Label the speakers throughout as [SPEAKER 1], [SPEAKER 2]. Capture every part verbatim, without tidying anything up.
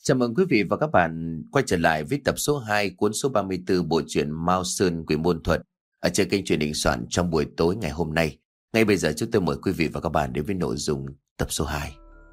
[SPEAKER 1] Chào mừng quý vị và các bạn quay trở lại với tập số hai cuốn số ba mươi tư bộ truyện Mao Sơn Quỷ Môn Thuật ở trên kênh truyền hình soạn trong buổi tối ngày hôm nay. Ngay bây giờ chúng tôi mời quý vị và các bạn đến với nội dung tập số hai.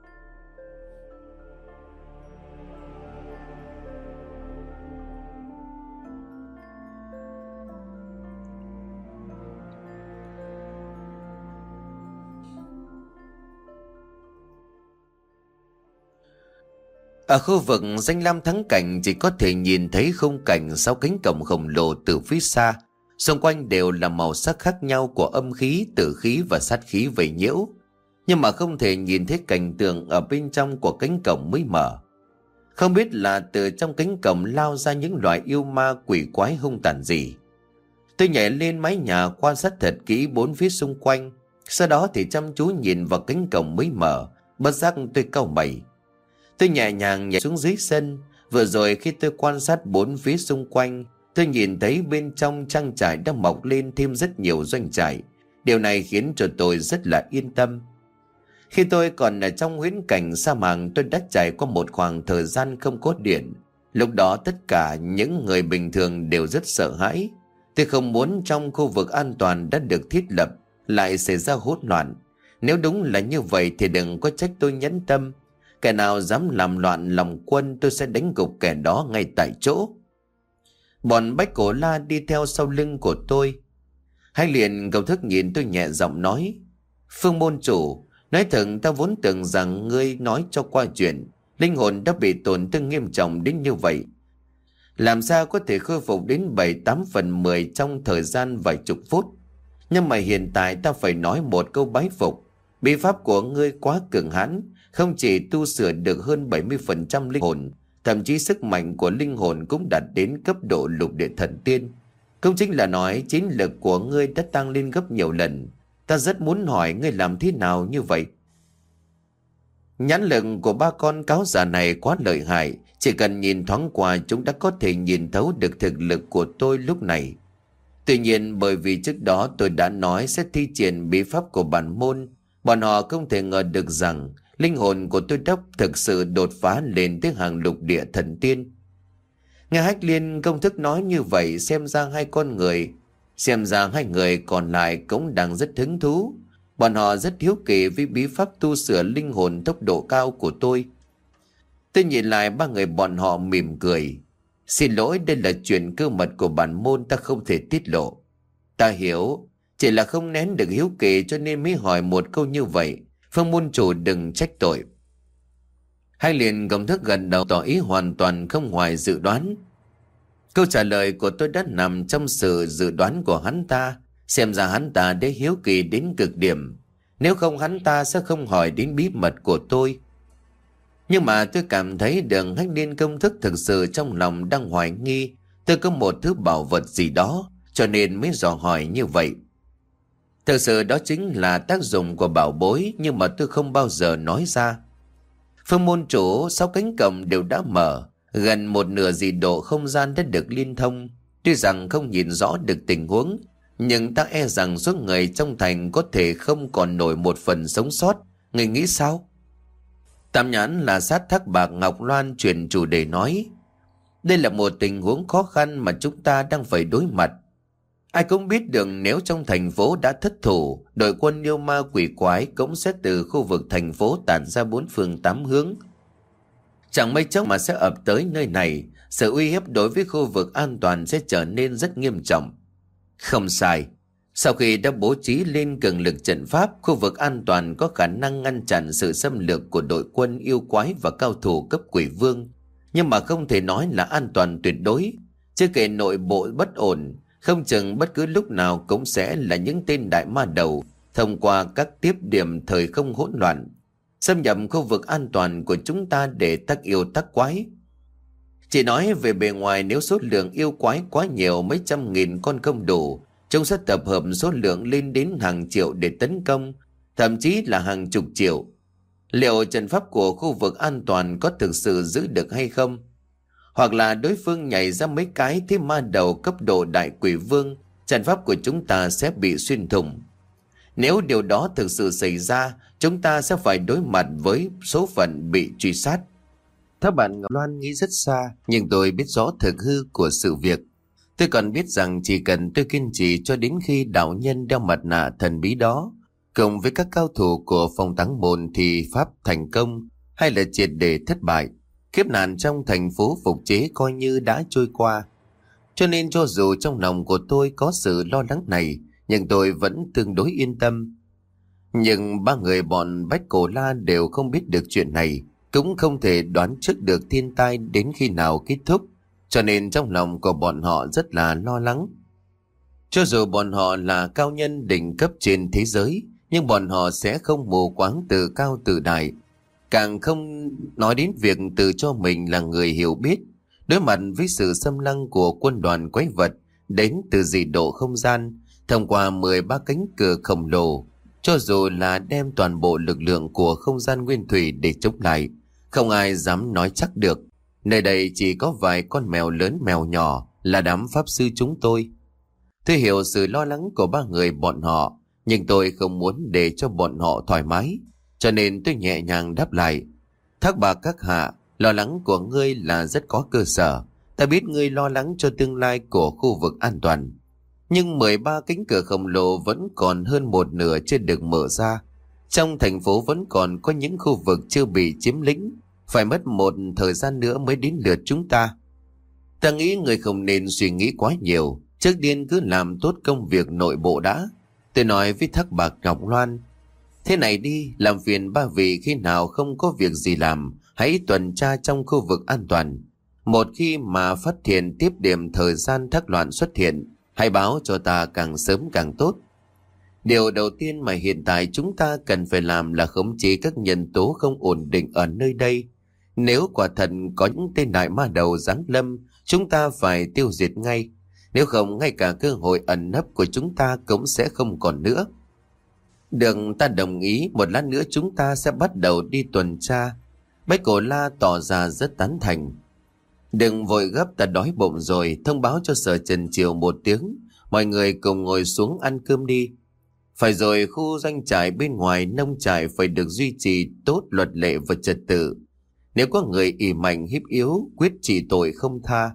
[SPEAKER 1] Ở khu vực danh lam thắng cảnh chỉ có thể nhìn thấy khung cảnh sáu cánh cổng khổng lồ từ phía xa. Xung quanh đều là màu sắc khác nhau của âm khí, tử khí và sát khí vây nhiễu. Nhưng mà không thể nhìn thấy cảnh tượng ở bên trong của cánh cổng mới mở. Không biết là từ trong cánh cổng lao ra những loại yêu ma quỷ quái hung tàn gì. Tôi nhảy lên mái nhà quan sát thật kỹ bốn phía xung quanh. Sau đó thì chăm chú nhìn vào cánh cổng mới mở. Bất giác tôi cau mày. Tôi nhẹ nhàng nhảy xuống dưới sân. Vừa rồi khi tôi quan sát bốn phía xung quanh, tôi nhìn thấy bên trong trang trại đang mọc lên thêm rất nhiều doanh trại. Điều này khiến cho tôi rất là yên tâm. Khi tôi còn ở trong huyễn cảnh sa mạc, tôi đã trải qua một khoảng thời gian không có điện. Lúc đó tất cả những người bình thường đều rất sợ hãi. Tôi không muốn trong khu vực an toàn đã được thiết lập lại xảy ra hỗn loạn. Nếu đúng là như vậy thì đừng có trách tôi nhẫn tâm. Kẻ nào dám làm loạn lòng quân, tôi sẽ đánh gục kẻ đó ngay tại chỗ. Bọn Bách Cổ La đi theo sau lưng của tôi. Hai liền gầm thức nhìn tôi nhẹ giọng nói: Phương môn chủ, nói thật ta vốn tưởng rằng ngươi nói cho qua chuyện. Linh hồn đã bị tổn thương nghiêm trọng đến như vậy. Làm sao có thể khôi phục đến bảy tám phần mười trong thời gian vài chục phút. Nhưng mà hiện tại ta phải nói một câu bái phục. Bí pháp của ngươi quá cường hãn, không chỉ tu sửa được hơn bảy mươi phần trăm linh hồn, thậm chí sức mạnh của linh hồn cũng đạt đến cấp độ lục địa thần tiên. Cũng chính là nói chiến lực của ngươi đã tăng lên gấp nhiều lần. Ta rất muốn hỏi ngươi làm thế nào như vậy. Nhãn lực của ba con cáo già này quá lợi hại. Chỉ cần nhìn thoáng qua chúng đã có thể nhìn thấu được thực lực của tôi lúc này. Tuy nhiên bởi vì trước đó tôi đã nói sẽ thi triển bí pháp của bản môn, bọn họ không thể ngờ được rằng linh hồn của tôi đã thực sự đột phá lên tới hàng lục địa thần tiên. Nghe Hách Liên công thức nói như vậy, xem ra hai con người, xem ra hai người còn lại cũng đang rất hứng thú. Bọn họ rất hiếu kỳ với bí pháp tu sửa linh hồn tốc độ cao của tôi. Tôi nhìn lại ba người bọn họ mỉm cười. Xin lỗi, đây là chuyện cơ mật của bản môn, ta không thể tiết lộ. Ta hiểu, chỉ là không nén được hiếu kỳ cho nên mới hỏi một câu như vậy. Phương môn chủ đừng trách tội. Hai liền công thức gần đầu tỏ ý hoàn toàn không ngoài dự đoán. Câu trả lời của tôi đã nằm trong sự dự đoán của hắn ta. Xem ra hắn ta đã hiếu kỳ đến cực điểm. Nếu không hắn ta sẽ không hỏi đến bí mật của tôi. Nhưng mà tôi cảm thấy đường Hách Liên công thức thực sự trong lòng đang hoài nghi tôi có một thứ bảo vật gì đó, cho nên mới dò hỏi như vậy. Thực sự đó chính là tác dụng của bảo bối, nhưng mà tôi không bao giờ nói ra. Phương môn chủ, sáu cánh cổng đều đã mở, gần một nửa dị độ không gian đã được liên thông. Tuy rằng không nhìn rõ được tình huống, nhưng ta e rằng số người trong thành có thể không còn nổi một phần sống sót. Người nghĩ sao? Tam Nhãn là sát thác bạc Ngọc Loan chuyển chủ đề nói: Đây là một tình huống khó khăn mà chúng ta đang phải đối mặt. Ai cũng biết được nếu trong thành phố đã thất thủ, đội quân yêu ma quỷ quái cũng sẽ từ khu vực thành phố tản ra bốn phương tám hướng. Chẳng mấy chốc mà sẽ ập tới nơi này, sự uy hiếp đối với khu vực an toàn sẽ trở nên rất nghiêm trọng. Không sai, sau khi đã bố trí lên cường lực trận pháp, khu vực an toàn có khả năng ngăn chặn sự xâm lược của đội quân yêu quái và cao thủ cấp quỷ vương. Nhưng mà không thể nói là an toàn tuyệt đối. Chưa kể nội bộ bất ổn, không chừng bất cứ lúc nào cũng sẽ là những tên đại ma đầu thông qua các tiếp điểm thời không hỗn loạn xâm nhập khu vực an toàn của chúng ta để tác yêu tác quái. Chỉ nói về bề ngoài, nếu số lượng yêu quái quá nhiều, mấy trăm nghìn con không đủ, chúng sẽ tập hợp số lượng lên đến hàng triệu để tấn công, thậm chí là hàng chục triệu. Liệu trận pháp của khu vực an toàn có thực sự giữ được hay không? Hoặc là đối phương nhảy ra mấy cái thế ma đầu cấp độ đại quỷ vương, trận pháp của chúng ta sẽ bị xuyên thủng. Nếu điều đó thực sự xảy ra, chúng ta sẽ phải đối mặt với số phận bị truy sát. Thác bạn Ngọc Loan nghĩ rất xa, nhưng tôi biết rõ thực hư của sự việc. Tôi còn biết rằng chỉ cần tôi kiên trì cho đến khi đạo nhân đeo mặt nạ thần bí đó, cùng với các cao thủ của phòng táng môn thì pháp thành công hay là triệt để thất bại, kiếp nạn trong thành phố phục chế coi như đã trôi qua. Cho nên cho dù trong lòng của tôi có sự lo lắng này, nhưng tôi vẫn tương đối yên tâm. Nhưng ba người bọn Bách Cổ La đều không biết được chuyện này, cũng không thể đoán trước được thiên tai đến khi nào kết thúc, cho nên trong lòng của bọn họ rất là lo lắng. Cho dù bọn họ là cao nhân đỉnh cấp trên thế giới, nhưng bọn họ sẽ không mù quáng tự cao tự đại, càng không nói đến việc tự cho mình là người hiểu biết. Đối mặt với sự xâm lăng của quân đoàn quái vật đến từ dị độ không gian, thông qua mười ba cánh cửa khổng lồ, cho dù là đem toàn bộ lực lượng của không gian nguyên thủy để chống lại, không ai dám nói chắc được. Nơi đây chỉ có vài con mèo lớn mèo nhỏ là đám pháp sư chúng tôi. Tôi hiểu sự lo lắng của ba người bọn họ, nhưng tôi không muốn để cho bọn họ thoải mái, cho nên tôi nhẹ nhàng đáp lại. Thác bà các hạ, lo lắng của ngươi là rất có cơ sở. Ta biết ngươi lo lắng cho tương lai của khu vực an toàn. Nhưng mười ba cánh cửa khổng lồ vẫn còn hơn một nửa chưa được mở ra. Trong thành phố vẫn còn có những khu vực chưa bị chiếm lĩnh, phải mất một thời gian nữa mới đến lượt chúng ta. Ta nghĩ người không nên suy nghĩ quá nhiều, trước tiên cứ làm tốt công việc nội bộ đã. Tôi nói với Thác Bạc Ngọc Loan, thế này đi, làm phiền ba vị khi nào không có việc gì làm, hãy tuần tra trong khu vực an toàn. Một khi mà phát hiện tiếp điểm thời gian thác loạn xuất hiện, hãy báo cho ta càng sớm càng tốt. Điều đầu tiên mà hiện tại chúng ta cần phải làm là khống chế các nhân tố không ổn định ở nơi đây. Nếu quả thật có những tên đại ma đầu giáng lâm, chúng ta phải tiêu diệt ngay. Nếu không, ngay cả cơ hội ẩn nấp của chúng ta cũng sẽ không còn nữa. Được, ta đồng ý, một lát nữa chúng ta sẽ bắt đầu đi tuần tra. Bách Cổ La tỏ ra rất tán thành. Đừng vội gấp, ta đói bụng rồi, thông báo cho Sở Trần Triều một tiếng, mọi người cùng ngồi xuống ăn cơm đi. Phải rồi, khu doanh trại bên ngoài nông trại phải được duy trì tốt luật lệ và trật tự. Nếu có người ỷ mạnh hiếp yếu, quyết trị tội không tha.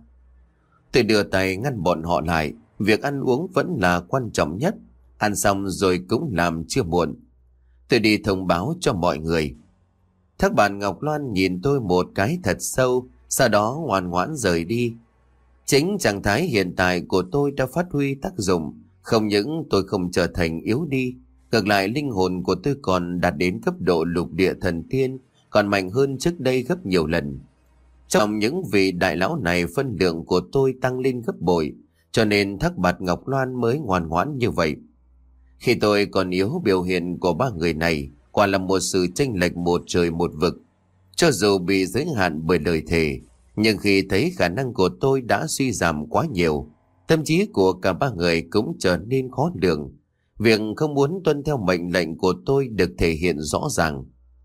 [SPEAKER 1] Tôi đưa tay ngăn bọn họ lại, việc ăn uống vẫn là quan trọng nhất. Ăn xong rồi cũng làm chưa muộn. Tôi đi thông báo cho mọi người. Thác bạn Ngọc Loan nhìn tôi một cái thật sâu, sau đó ngoan ngoãn rời đi. Chính trạng thái hiện tại của tôi đã phát huy tác dụng. Không những tôi không trở thành yếu đi, ngược lại linh hồn của tôi còn đạt đến cấp độ lục địa thần tiên, còn mạnh hơn trước đây gấp nhiều lần. Trong những vị đại lão này, phân lượng của tôi tăng lên gấp bội, cho nên Thác Bạt Ngọc Loan mới ngoan ngoãn như vậy. Khi tôi còn yếu, biểu hiện của ba người này quả là một sự chênh lệch một trời một vực. Cho dù bị giới hạn bởi lời thề, nhưng khi thấy khả năng của tôi đã suy giảm quá nhiều, tâm trí của cả ba người cũng trở nên khó lường. Việc không muốn tuân theo mệnh lệnh của tôi được thể hiện rõ ràng.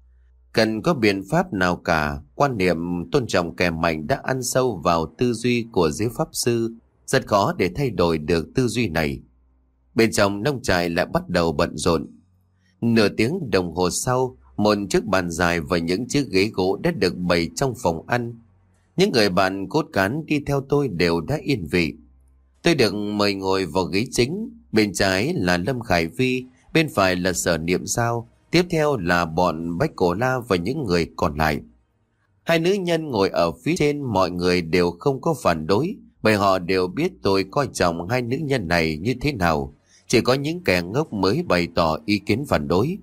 [SPEAKER 1] Cần có biện pháp nào cả, quan niệm tôn trọng kẻ mạnh đã ăn sâu vào tư duy của giới pháp sư, rất khó để thay đổi được tư duy này. Bên trong nông trại lại bắt đầu bận rộn. Nửa tiếng đồng hồ sau, một chiếc bàn dài và những chiếc ghế gỗ đã được bày trong phòng ăn. Những người bạn cốt cán đi theo tôi đều đã yên vị. Tôi được mời ngồi vào ghế chính, bên trái là Lâm Khải Vi, bên phải là Sở Niệm Giao, tiếp theo là bọn Bách Cổ La và những người còn lại. Hai nữ nhân ngồi ở phía trên, mọi người đều không có phản đối, bởi họ đều biết tôi coi trọng hai nữ nhân này như thế nào. Chỉ có những kẻ ngốc mới bày tỏ ý kiến phản đối.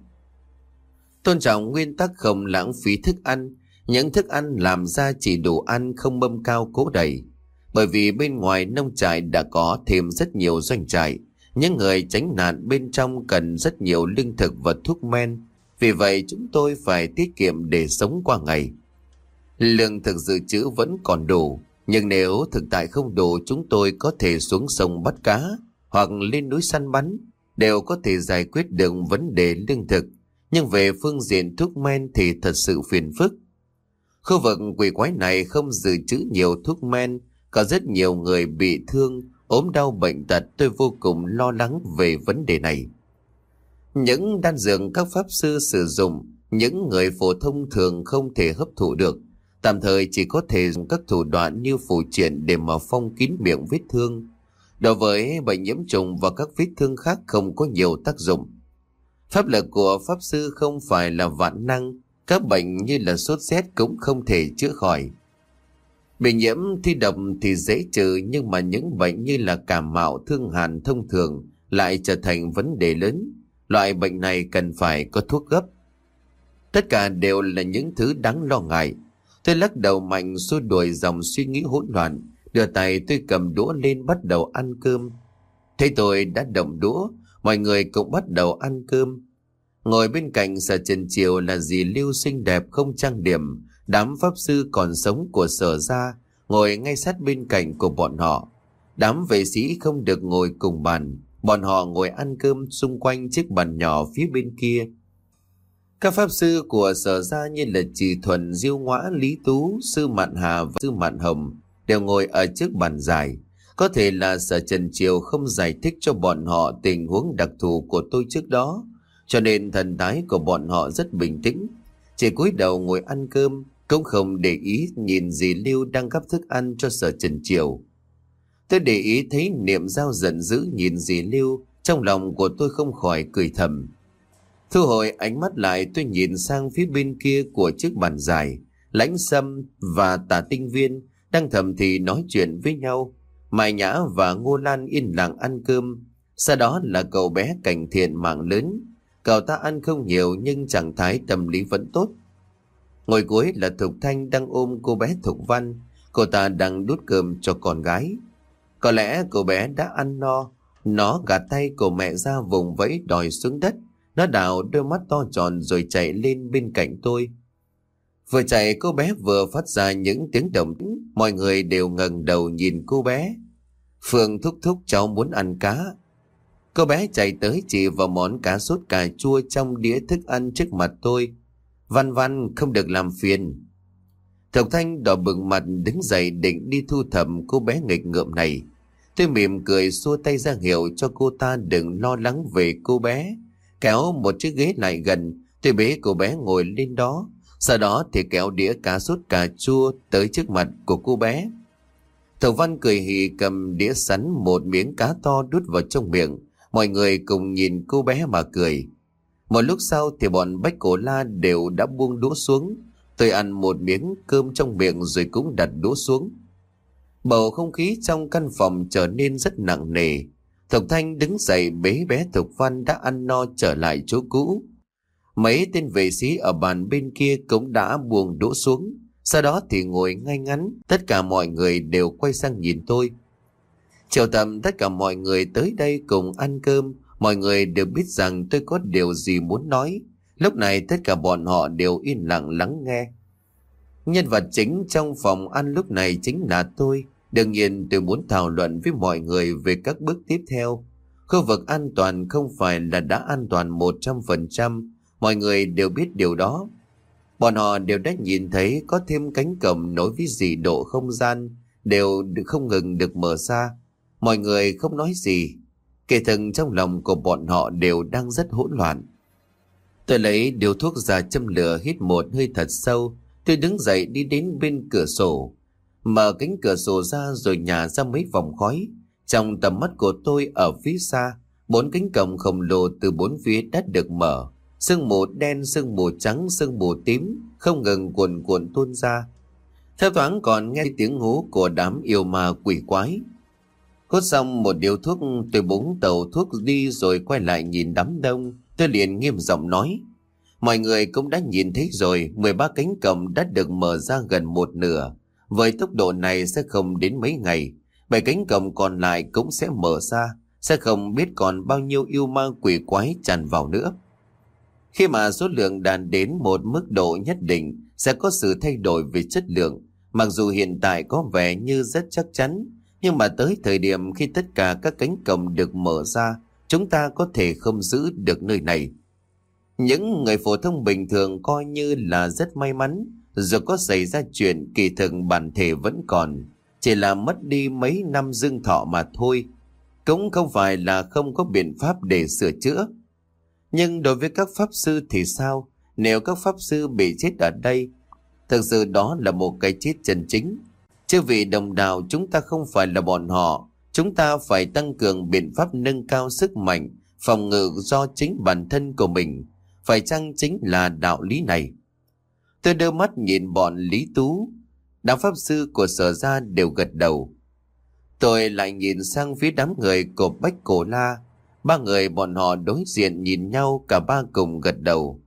[SPEAKER 1] Tôn trọng nguyên tắc không lãng phí thức ăn, những thức ăn làm ra chỉ đủ ăn, không mâm cao cố đầy. Bởi vì bên ngoài nông trại đã có thêm rất nhiều doanh trại, những người tránh nạn bên trong cần rất nhiều lương thực và thuốc men. Vì vậy chúng tôi phải tiết kiệm để sống qua ngày. Lương thực dự trữ vẫn còn đủ, nhưng nếu thực tại không đủ, chúng tôi có thể xuống sông bắt cá hoặc lên núi săn bắn, đều có thể giải quyết được vấn đề lương thực. Nhưng về phương diện thuốc men thì thật sự phiền phức. Khu vực quỷ quái này không dự trữ nhiều thuốc men, có rất nhiều người bị thương, ốm đau bệnh tật. Tôi vô cùng lo lắng về vấn đề này. Những đan dược các pháp sư sử dụng, những người phổ thông thường không thể hấp thụ được. Tạm thời chỉ có thể dùng các thủ đoạn như phù triện để mà phong kín miệng vết thương. Đối với bệnh nhiễm trùng và các vết thương khác không có nhiều tác dụng. Pháp lực của Pháp Sư không phải là vạn năng, các bệnh như là sốt rét cũng không thể chữa khỏi. Bị nhiễm thi độc thì dễ trừ, nhưng mà những bệnh như là cảm mạo, thương hàn thông thường lại trở thành vấn đề lớn. Loại bệnh này cần phải có thuốc gấp. Tất cả đều là những thứ đáng lo ngại. Tôi lắc đầu mạnh xua đuổi dòng suy nghĩ hỗn loạn, đưa tay tôi cầm đũa lên bắt đầu ăn cơm. Thấy tôi đã động đũa, mọi người cũng bắt đầu ăn cơm. Ngồi bên cạnh Sở Trần Triều là dì Lưu xinh đẹp không trang điểm, đám pháp sư còn sống của Sở gia ngồi ngay sát bên cạnh của bọn họ. Đám vệ sĩ không được ngồi cùng bàn, bọn họ ngồi ăn cơm xung quanh chiếc bàn nhỏ phía bên kia. Các pháp sư của Sở gia như là Trì Thuần, Diêu Ngõa, Lý Tú, Sư Mạn Hà và Sư Mạn Hồng đều ngồi ở trước bàn dài. Có thể là Sở Trần Triều không giải thích cho bọn họ tình huống đặc thù của tôi trước đó, cho nên thần thái của bọn họ rất bình tĩnh, chỉ cúi đầu ngồi ăn cơm, cũng không để ý nhìn dì Lưu đang gắp thức ăn cho Sở Trần Triều. Tôi để ý thấy Niệm Giao giận dữ nhìn dì Lưu, trong lòng của tôi không khỏi cười thầm. Thu hồi ánh mắt lại, tôi nhìn sang phía bên kia của chiếc bàn dài. Lãnh Sâm và Tả Tinh Viên đang thầm thì nói chuyện với nhau. Mai Nhã và Ngô Lan yên lặng ăn cơm. Sau đó là cậu bé Cảnh Thiện mạng lớn. Cậu ta ăn không nhiều nhưng trạng thái tâm lý vẫn tốt. Ngồi cuối là Thục Thanh đang ôm cô bé Thục Văn. Cô ta đang đút cơm cho con gái. Có lẽ cô bé đã ăn no. Nó gạt tay của mẹ ra vùng vẫy đòi xuống đất. Nó đảo đôi mắt to tròn rồi chạy lên bên cạnh tôi. Vừa chạy cô bé vừa phát ra những tiếng động. Mọi người đều ngẩng đầu nhìn cô bé. Phương thúc thúc cháu muốn ăn cá. Cô bé chạy tới chỉ vào món cá sốt cà chua trong đĩa thức ăn trước mặt tôi. Văn Văn không được làm phiền. Thục Thanh đỏ bừng mặt đứng dậy định đi thu thập cô bé nghịch ngợm này. Tôi mỉm cười xua tay ra hiệu cho cô ta đừng lo lắng về cô bé. Kéo một chiếc ghế lại gần, tôi bế cô bé ngồi lên đó. Sau đó thì kéo đĩa cá sốt cà chua tới trước mặt của cô bé. Thục Văn cười hì cầm đĩa sắn một miếng cá to đút vào trong miệng. Mọi người cùng nhìn cô bé mà cười. Một lúc sau thì bọn Bách Cổ La đều đã buông đũa xuống. Tôi ăn một miếng cơm trong miệng rồi cũng đặt đũa xuống. Bầu không khí trong căn phòng trở nên rất nặng nề. Thục Thanh đứng dậy bế bé Thục Văn đã ăn no trở lại chỗ cũ. Mấy tên vệ sĩ ở bàn bên kia cũng đã buông đũa xuống. Sau đó thì ngồi ngay ngắn. Tất cả mọi người đều quay sang nhìn tôi. Chiều tầm tất cả mọi người tới đây cùng ăn cơm. Mọi người đều biết rằng tôi có điều gì muốn nói. Lúc này tất cả bọn họ đều yên lặng lắng nghe. Nhân vật chính trong phòng ăn lúc này chính là tôi. Đương nhiên tôi muốn thảo luận với mọi người về các bước tiếp theo. Khu vực an toàn không phải là đã an toàn một trăm phần trăm. Mọi người đều biết điều đó. Bọn họ đều đã nhìn thấy có thêm cánh cổng nối với dị độ không gian đều không ngừng được mở ra. Mọi người không nói gì. Kể từng trong lòng của bọn họ đều đang rất hỗn loạn. Tôi lấy điếu thuốc ra châm lửa, hít một hơi thật sâu. Tôi đứng dậy đi đến bên cửa sổ. Mở cánh cửa sổ ra rồi nhả ra mấy vòng khói. Trong tầm mắt của tôi ở phía xa, bốn cánh cổng khổng lồ từ bốn phía đã được mở. Sương mù đen, sương mù trắng, sương mù tím không ngừng cuồn cuộn tuôn ra. Theo thoáng còn nghe tiếng hú của đám yêu ma quỷ quái. Hút xong một điếu thuốc, tôi búng tàu thuốc đi rồi quay lại nhìn đám đông. Tôi liền nghiêm giọng nói: mọi người cũng đã nhìn thấy rồi, mười ba cánh cổng đã được mở ra gần một nửa. Với tốc độ này sẽ không đến mấy ngày, bảy cánh cổng còn lại cũng sẽ mở ra. Sẽ không biết còn bao nhiêu yêu ma quỷ quái tràn vào nữa. Khi mà số lượng đàn đến một mức độ nhất định, sẽ có sự thay đổi về chất lượng. Mặc dù hiện tại có vẻ như rất chắc chắn, nhưng mà tới thời điểm khi tất cả các cánh cổng được mở ra, chúng ta có thể không giữ được nơi này. Những người phổ thông bình thường coi như là rất may mắn, dù có xảy ra chuyện kỳ thực bản thể vẫn còn, chỉ là mất đi mấy năm dương thọ mà thôi. Cũng không phải là không có biện pháp để sửa chữa. Nhưng đối với các pháp sư thì sao? Nếu các pháp sư bị chết ở đây, Thực sự đó là một cái chết chân chính. Chứ vì đồng đạo chúng ta không phải là bọn họ. Chúng ta phải tăng cường biện pháp nâng cao sức mạnh, phòng ngự do chính bản thân của mình. Phải chăng chính là đạo lý này? Tôi đưa mắt nhìn bọn Lý Tú. Đám pháp sư của Sở Gia đều gật đầu. Tôi lại nhìn sang phía đám người của Bách Cổ La. Ba người bọn họ đối diện nhìn nhau, cả ba cùng gật đầu.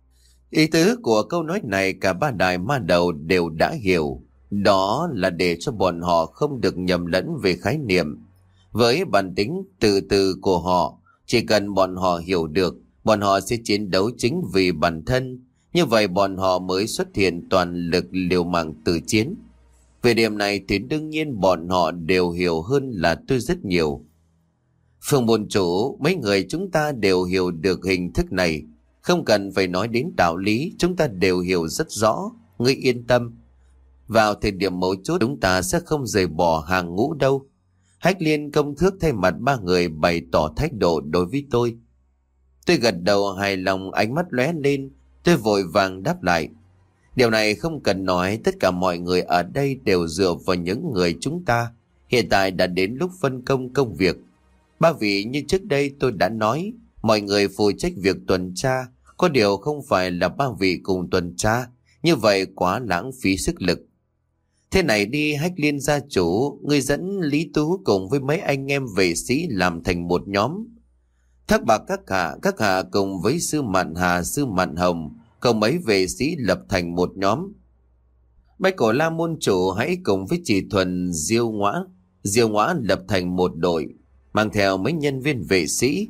[SPEAKER 1] Ý tứ của câu nói này cả ba đại ma đầu đều đã hiểu. Đó là để cho bọn họ không được nhầm lẫn về khái niệm. Với bản tính từ từ của họ, chỉ cần bọn họ hiểu được, bọn họ sẽ chiến đấu chính vì bản thân. Như vậy bọn họ mới xuất hiện toàn lực liều mạng tự chiến. Về điểm này thì đương nhiên bọn họ đều hiểu hơn là tôi rất nhiều. Phương môn chủ, mấy người chúng ta đều hiểu được hình thức này. Không cần phải nói đến đạo lý, chúng ta đều hiểu rất rõ. Ngươi yên tâm. Vào thời điểm mấu chốt chúng ta sẽ không rời bỏ hàng ngũ đâu. Hách Liên công thước thay mặt ba người bày tỏ thái độ đối với tôi. Tôi gật đầu hài lòng, ánh mắt lóe lên. Tôi vội vàng đáp lại. Điều này không cần nói, tất cả mọi người ở đây đều dựa vào những người chúng ta. Hiện tại đã đến lúc phân công công việc. Ba vị như trước đây tôi đã nói, mọi người phụ trách việc tuần tra. Có điều không phải là ba vị cùng tuần tra, như vậy quá lãng phí sức lực. Thế này đi, Hách Liên gia chủ, ngươi dẫn Lý Tú cùng với mấy anh em vệ sĩ làm thành một nhóm. Thác Bạc các hạ, các hạ cùng với sư Mạn Hà, sư Mạn Hồng, cùng mấy vệ sĩ lập thành một nhóm. Bách Cổ La môn chủ hãy cùng với Chỉ Thuần, Diêu Ngõa, Diêu Ngõa lập thành một đội, mang theo mấy nhân viên vệ sĩ.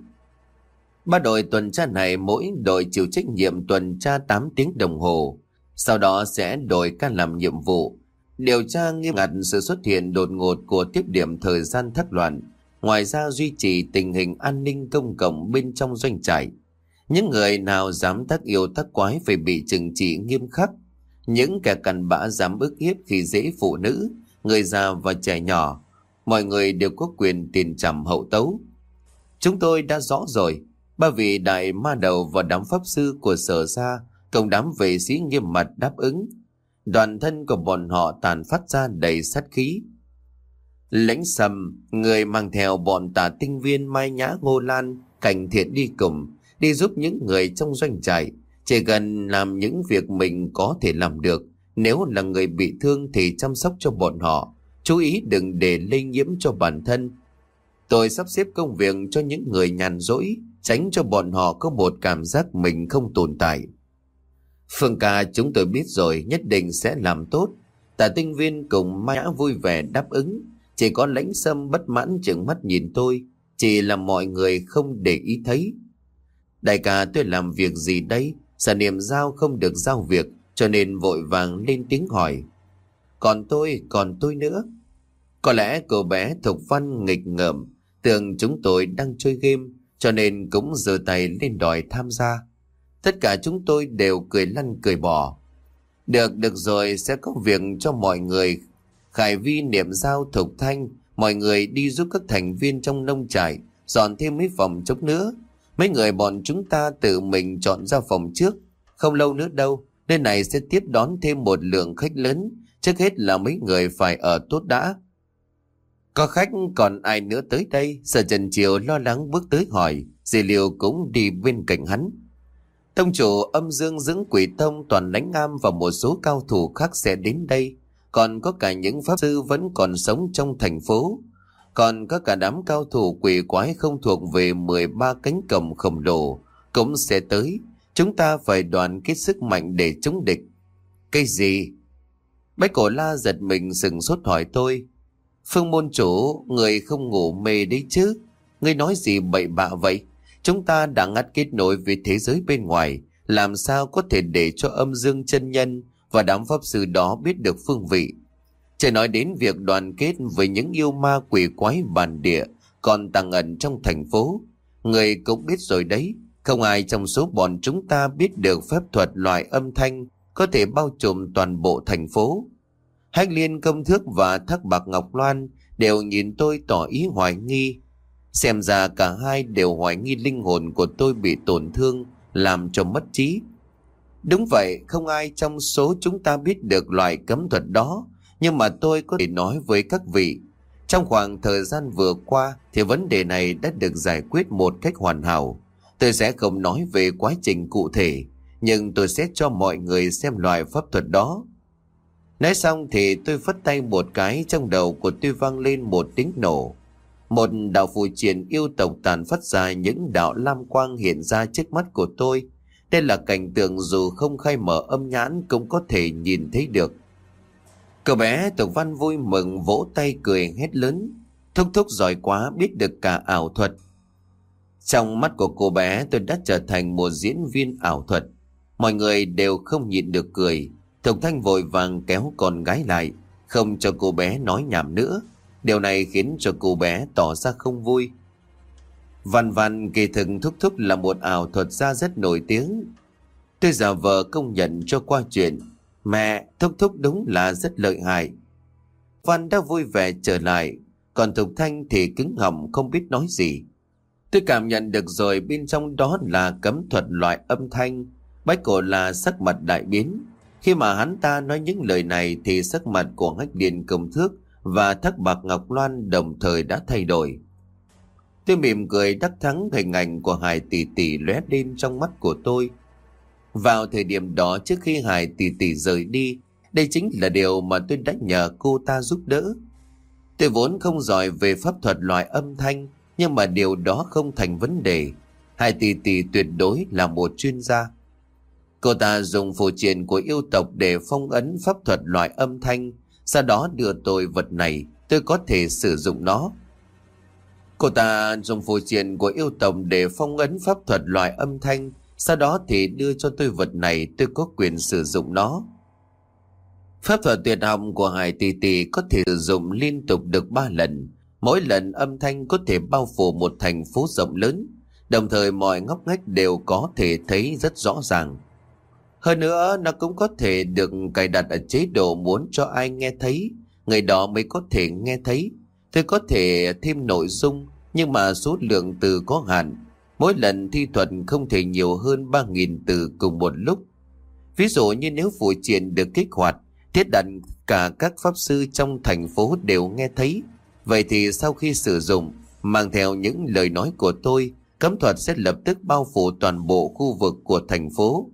[SPEAKER 1] Ba đội tuần tra này mỗi đội chịu trách nhiệm tuần tra tám tiếng đồng hồ, sau đó sẽ đổi ca làm nhiệm vụ. Điều tra nghiêm ngặt sự xuất hiện đột ngột của tiếp điểm thời gian thất loạn. Ngoài ra duy trì tình hình an ninh công cộng bên trong doanh trại. Những người nào dám tác yêu tác quái phải bị trừng trị nghiêm khắc. Những kẻ cặn bã dám ức hiếp khi dễ phụ nữ, người già và trẻ nhỏ, mọi người đều có quyền tiền trảm hậu tấu. Chúng tôi đã rõ rồi. Ba vị đại ma đầu và đám pháp sư của Sở Gia cùng đám vệ sĩ nghiêm mặt đáp ứng. Đoàn thân của bọn họ tàn phát ra đầy sát khí. Lãnh Sâm, người mang theo bọn Tả Tinh Viên, Mai Nhã, Ngô Lan, Cảnh Thiện đi cùng, đi giúp những người trong doanh trại. Chỉ cần làm những việc mình có thể làm được. Nếu là người bị thương thì chăm sóc cho bọn họ. Chú ý đừng để lây nhiễm cho bản thân. Tôi sắp xếp công việc cho những người nhàn rỗi, tránh cho bọn họ có một cảm giác mình không tồn tại. Phương ca, chúng tôi biết rồi, nhất định sẽ làm tốt. Tả Tinh Viên cùng Mai Nhã vui vẻ đáp ứng. Chỉ có Lãnh Sâm bất mãn trừng mắt nhìn tôi, chỉ là mọi người không để ý thấy. Đại ca, tôi làm việc gì đây? Sở Niệm giao không được giao việc, cho nên vội vàng lên tiếng hỏi. Còn tôi, còn tôi nữa. Có lẽ cô bé Thục Văn nghịch ngợm, tưởng chúng tôi đang chơi game, cho nên cũng giơ tay lên đòi tham gia. Tất cả chúng tôi đều cười lăn cười bỏ. Được, được rồi, sẽ có việc cho mọi người. Khải Vi, Niệm giao, Thục Thanh, mọi người đi giúp các thành viên trong nông trại dọn thêm mấy phòng trống nữa. Mấy người bọn chúng ta tự mình chọn ra phòng trước. Không lâu nữa đâu, nơi này sẽ tiếp đón thêm một lượng khách lớn. Trước hết là mấy người phải ở tốt đã. Có khách, còn ai nữa tới đây? Sở Trần Triều lo lắng bước tới hỏi. Dì Liêu cũng đi bên cạnh hắn. Tông chủ Âm Dương Dưỡng Quỷ Tông, Toàn Lãnh Am và một số cao thủ khác sẽ đến đây. Còn có cả những pháp sư vẫn còn sống trong thành phố. Còn có cả đám cao thủ quỷ quái không thuộc về mười ba cánh cổng khổng lồ cũng sẽ tới. Chúng ta phải đoàn kết sức mạnh để chống địch. Cái gì? Bách Cổ La giật mình sừng sốt hỏi tôi. Phương môn chủ, người không ngủ mê đấy chứ? Ngươi nói gì bậy bạ vậy? Chúng ta đã ngắt kết nối với thế giới bên ngoài, làm sao có thể để cho Âm Dương chân nhân và đám pháp sư đó biết được phương vị? Chỉ nói đến việc đoàn kết với những yêu ma quỷ quái bản địa còn tàng ẩn trong thành phố. Người cũng biết rồi đấy, không ai trong số bọn chúng ta biết được phép thuật loại âm thanh có thể bao trùm toàn bộ thành phố. Hách Liên Công Thước và Thác Bạc Ngọc Loan đều nhìn tôi tỏ ý hoài nghi. Xem ra cả hai đều hoài nghi linh hồn của tôi bị tổn thương, làm cho mất trí. Đúng vậy, không ai trong số chúng ta biết được loại cấm thuật đó, nhưng mà tôi có thể nói với các vị, trong khoảng thời gian vừa qua thì vấn đề này đã được giải quyết một cách hoàn hảo. Tôi sẽ không nói về quá trình cụ thể, nhưng tôi sẽ cho mọi người xem loại pháp thuật đó. Nói xong thì tôi phất tay một cái, trong đầu của tôi vang lên một tiếng nổ. Một đạo phù triện yêu tộc tàn phát ra những đạo lam quang hiện ra trước mắt của tôi. Đây là cảnh tượng dù không khai mở âm nhãn cũng có thể nhìn thấy được. Cậu bé Tộc Văn vui mừng vỗ tay cười hét lớn. Thúc thúc giỏi quá, biết được cả ảo thuật. Trong mắt của cô bé tôi đã trở thành một diễn viên ảo thuật. Mọi người đều không nhịn được cười. Thục Thanh vội vàng kéo con gái lại, không cho cô bé nói nhảm nữa. Điều này khiến cho cô bé tỏ ra không vui. Văn Văn kỳ thực thúc thúc là một ảo thuật gia rất nổi tiếng. Tôi giả vờ công nhận cho qua chuyện. Mẹ, thúc thúc đúng là rất lợi hại. Văn đã vui vẻ trở lại, còn Thục Thanh thì cứng họng không biết nói gì. Tôi cảm nhận được rồi, bên trong đó là cấm thuật loại âm thanh. Bách Cổ là sắc mặt đại biến. Khi mà hắn ta nói những lời này thì sắc mặt của Hách Liên Công Thước và Thác Bạc Ngọc Loan đồng thời đã thay đổi. Tôi mỉm cười đắc thắng, hình ảnh của Hải tỷ tỷ lóe lên trong mắt của tôi. Vào thời điểm đó, trước khi Hải tỷ tỷ rời đi, đây chính là điều mà tôi đã nhờ cô ta giúp đỡ. Tôi vốn không giỏi về pháp thuật loại âm thanh, nhưng mà điều đó không thành vấn đề. Hải tỷ tỷ tuyệt đối là một chuyên gia. Cô ta dùng phù triện của yêu tộc để phong ấn pháp thuật loại âm thanh, sau đó đưa tôi vật này, tôi có thể sử dụng nó. Cô ta dùng phù triện của yêu tộc để phong ấn pháp thuật loại âm thanh, sau đó thì đưa cho tôi vật này, tôi có quyền sử dụng nó. Pháp thuật tuyệt học của Hải tỷ tỷ có thể sử dụng liên tục được ba lần. Mỗi lần âm thanh có thể bao phủ một thành phố rộng lớn, đồng thời mọi ngóc ngách đều có thể thấy rất rõ ràng. Hơn nữa, nó cũng có thể được cài đặt ở chế độ muốn cho ai nghe thấy, người đó mới có thể nghe thấy. Tôi có thể thêm nội dung, nhưng mà số lượng từ có hạn. Mỗi lần thi thuật không thể nhiều hơn ba nghìn từ cùng một lúc. Ví dụ như nếu phù triện được kích hoạt, thiết đặt cả các pháp sư trong thành phố đều nghe thấy. Vậy thì sau khi sử dụng, mang theo những lời nói của tôi, cấm thuật sẽ lập tức bao phủ toàn bộ khu vực của thành phố.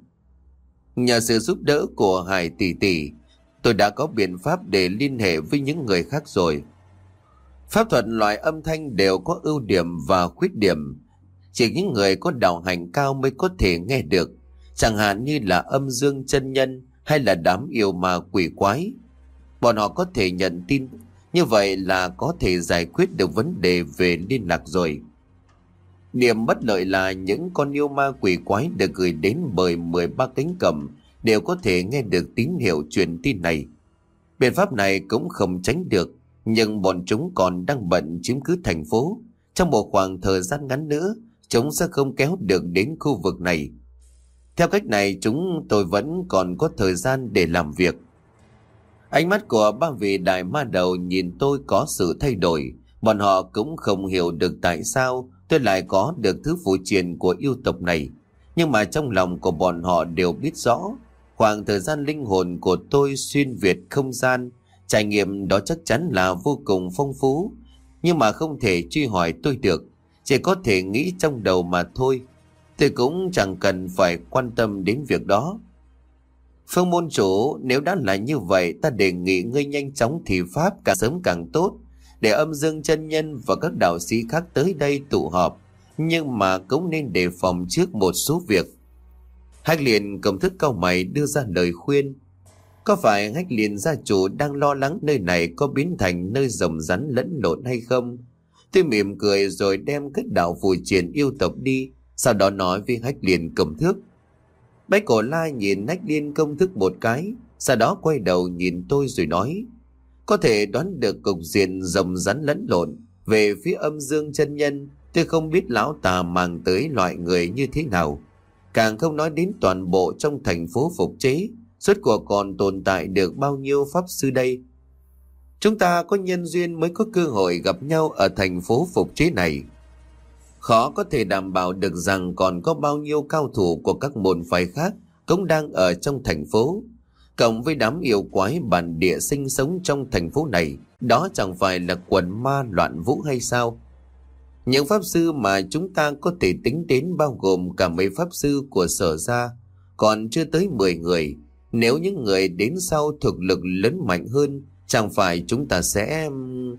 [SPEAKER 1] Nhờ sự giúp đỡ của Hải tỷ tỷ, tôi đã có biện pháp để liên hệ với những người khác rồi. Pháp thuật loại âm thanh đều có ưu điểm và khuyết điểm. Chỉ những người có đạo hạnh cao mới có thể nghe được, chẳng hạn như là âm dương chân nhân hay là đám yêu ma quỷ quái. Bọn họ có thể nhận tin, như vậy là có thể giải quyết được vấn đề về liên lạc rồi. Điểm bất lợi là những con yêu ma quỷ quái được gửi đến bởi mười ba cánh cầm đều có thể nghe được tín hiệu truyền tin này. Biện pháp này cũng không tránh được, nhưng bọn chúng còn đang bận chiếm cứ thành phố. Trong một khoảng thời gian ngắn nữa, chúng sẽ không kéo được đến khu vực này. Theo cách này, chúng tôi vẫn còn có thời gian để làm việc. Ánh mắt của ba vị đại ma đầu nhìn tôi có sự thay đổi. Bọn họ cũng không hiểu được tại sao tôi lại có được thứ phù triện của yêu tộc này. Nhưng mà trong lòng của bọn họ đều biết rõ, khoảng thời gian linh hồn của tôi xuyên việt không gian, trải nghiệm đó chắc chắn là vô cùng phong phú. Nhưng mà không thể truy hỏi tôi được, chỉ có thể nghĩ trong đầu mà thôi. Tôi cũng chẳng cần phải quan tâm đến việc đó. Phương môn chủ, nếu đã là như vậy, ta đề nghị ngươi nhanh chóng thi pháp càng sớm càng tốt, để âm dương chân nhân và các đạo sĩ khác tới đây tụ họp. Nhưng mà cũng nên đề phòng trước một số việc. Hách Liên Công Thức cau mày đưa ra lời khuyên. Có phải Hách Liên gia chủ đang lo lắng nơi này có biến thành nơi rồng rắn lẫn lộn hay không? Tôi mỉm cười rồi đem các đạo phù triện yêu tộc đi, sau đó nói với Hách Liên Công Thức. Bách Cổ Lai nhìn Hách Liên Công Thức một cái, sau đó quay đầu nhìn tôi rồi nói: có thể đoán được cục diện rồng rắn lẫn lộn. Về phía âm dương chân nhân, tôi không biết lão tà mang tới loại người như thế nào, càng không nói đến toàn bộ trong thành phố phục chế, suốt cuộc còn tồn tại được bao nhiêu pháp sư đây. Chúng ta có nhân duyên mới có cơ hội gặp nhau ở thành phố phục chế này. Khó có thể đảm bảo được rằng còn có bao nhiêu cao thủ của các môn phái khác cũng đang ở trong thành phố. Cộng với đám yêu quái bản địa sinh sống trong thành phố này, đó chẳng phải là quần ma loạn vũ hay sao? Những pháp sư mà chúng ta có thể tính đến bao gồm cả mấy pháp sư của Sở Gia, còn chưa tới mười người. Nếu những người đến sau thực lực lớn mạnh hơn, chẳng phải chúng ta sẽ...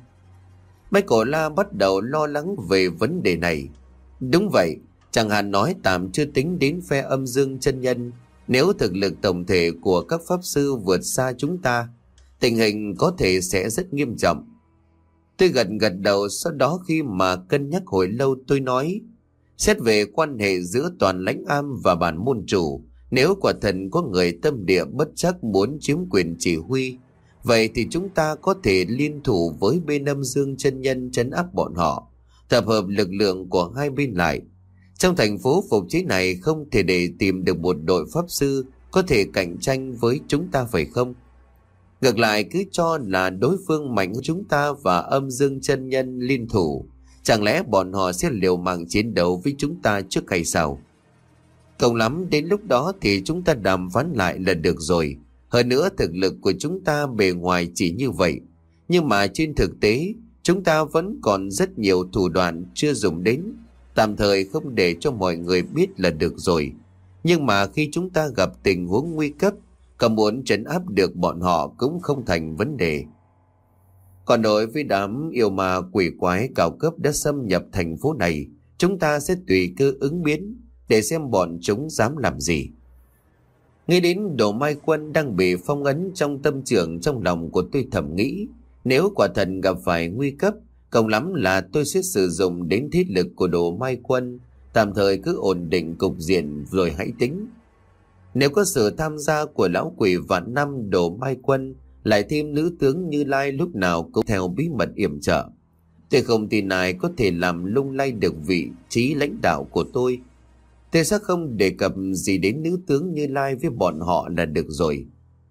[SPEAKER 1] Bách Cổ La bắt đầu lo lắng về vấn đề này. Đúng vậy, chẳng hạn nói tạm chưa tính đến phe âm dương chân nhân. Nếu thực lực tổng thể của các pháp sư vượt xa chúng ta, tình hình có thể sẽ rất nghiêm trọng. Tôi gật gật đầu, sau đó khi mà cân nhắc hồi lâu tôi nói, xét về quan hệ giữa Toàn Lãnh Am và bản môn chủ, nếu quả thần có người tâm địa bất chắc muốn chiếm quyền chỉ huy, vậy thì chúng ta có thể liên thủ với bên âm dương chân nhân trấn áp bọn họ, tập hợp lực lượng của hai bên lại. Trong thành phố phục chế này không thể để tìm được một đội pháp sư có thể cạnh tranh với chúng ta phải không? Ngược lại cứ cho là đối phương mạnh hơn chúng ta và âm dương chân nhân liên thủ, chẳng lẽ bọn họ sẽ liều mạng chiến đấu với chúng ta trước hay sao? Cộng lắm đến lúc đó thì chúng ta đàm phán lại là được rồi. Hơn nữa thực lực của chúng ta bề ngoài chỉ như vậy, nhưng mà trên thực tế chúng ta vẫn còn rất nhiều thủ đoạn chưa dùng đến. Tạm thời không để cho mọi người biết là được rồi. Nhưng mà khi chúng ta gặp tình huống nguy cấp, có muốn trấn áp được bọn họ cũng không thành vấn đề. Còn đối với đám yêu ma quỷ quái cao cấp đã xâm nhập thành phố này, chúng ta sẽ tùy cơ ứng biến để xem bọn chúng dám làm gì. Nghĩ đến Đồ Mai Quân đang bị phong ấn trong tâm trưởng, trong lòng của tôi thầm nghĩ, nếu quả thật gặp phải nguy cấp, cộng lắm là tôi sẽ sử dụng đến thiết lực của Đồ Mai Quân, tạm thời cứ ổn định cục diện rồi hãy tính. Nếu có sự tham gia của lão quỷ vạn năm Đồ Mai Quân, lại thêm nữ tướng Như Lai lúc nào cũng theo bí mật yểm trợ, tôi không tin ai có thể làm lung lay được vị trí lãnh đạo của tôi. Tôi sẽ không đề cập gì đến nữ tướng Như Lai với bọn họ là được rồi.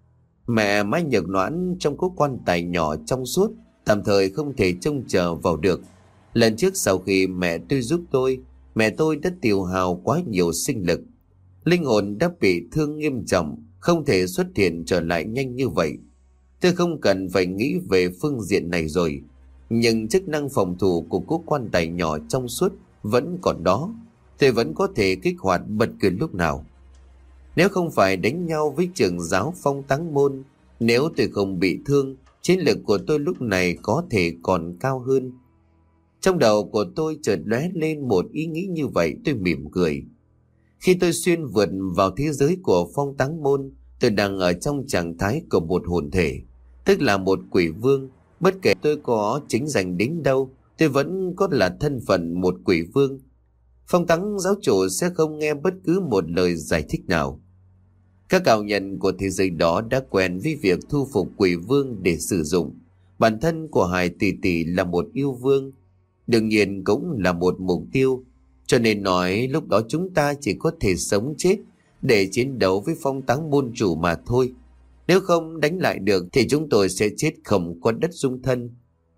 [SPEAKER 1] Mẹ Mai Nhược Noãn trong cố quan tài nhỏ trong suốt, tạm thời không thể trông chờ vào được. Lần trước sau khi mẹ tôi giúp tôi, mẹ tôi đã tiêu hao quá nhiều sinh lực. Linh hồn đã bị thương nghiêm trọng, không thể xuất hiện trở lại nhanh như vậy. Tôi không cần phải nghĩ về phương diện này rồi. Nhưng chức năng phòng thủ của cố quan tài nhỏ trong suốt vẫn còn đó. Tôi vẫn có thể kích hoạt bất cứ lúc nào. Nếu không phải đánh nhau với trưởng giáo Phong Táng Môn, nếu tôi không bị thương, chiến lực của tôi lúc này có thể còn cao hơn. Trong đầu của tôi chợt lóe lên một ý nghĩ như vậy, tôi mỉm cười. Khi tôi xuyên vượt vào thế giới của Phong Táng Môn, tôi đang ở trong trạng thái của một hồn thể, tức là một quỷ vương. Bất kể tôi có chính danh đến đâu, tôi vẫn có là thân phận một quỷ vương. Phong Táng giáo chủ sẽ không nghe bất cứ một lời giải thích nào. Các cao nhân của thế giới đó đã quen với việc thu phục quỷ vương để sử dụng. Bản thân của Hải tỷ tỷ là một yêu vương, đương nhiên cũng là một mục tiêu. Cho nên nói lúc đó chúng ta chỉ có thể sống chết để chiến đấu với Phong Táng môn chủ mà thôi. Nếu không đánh lại được thì chúng tôi sẽ chết không có đất dung thân.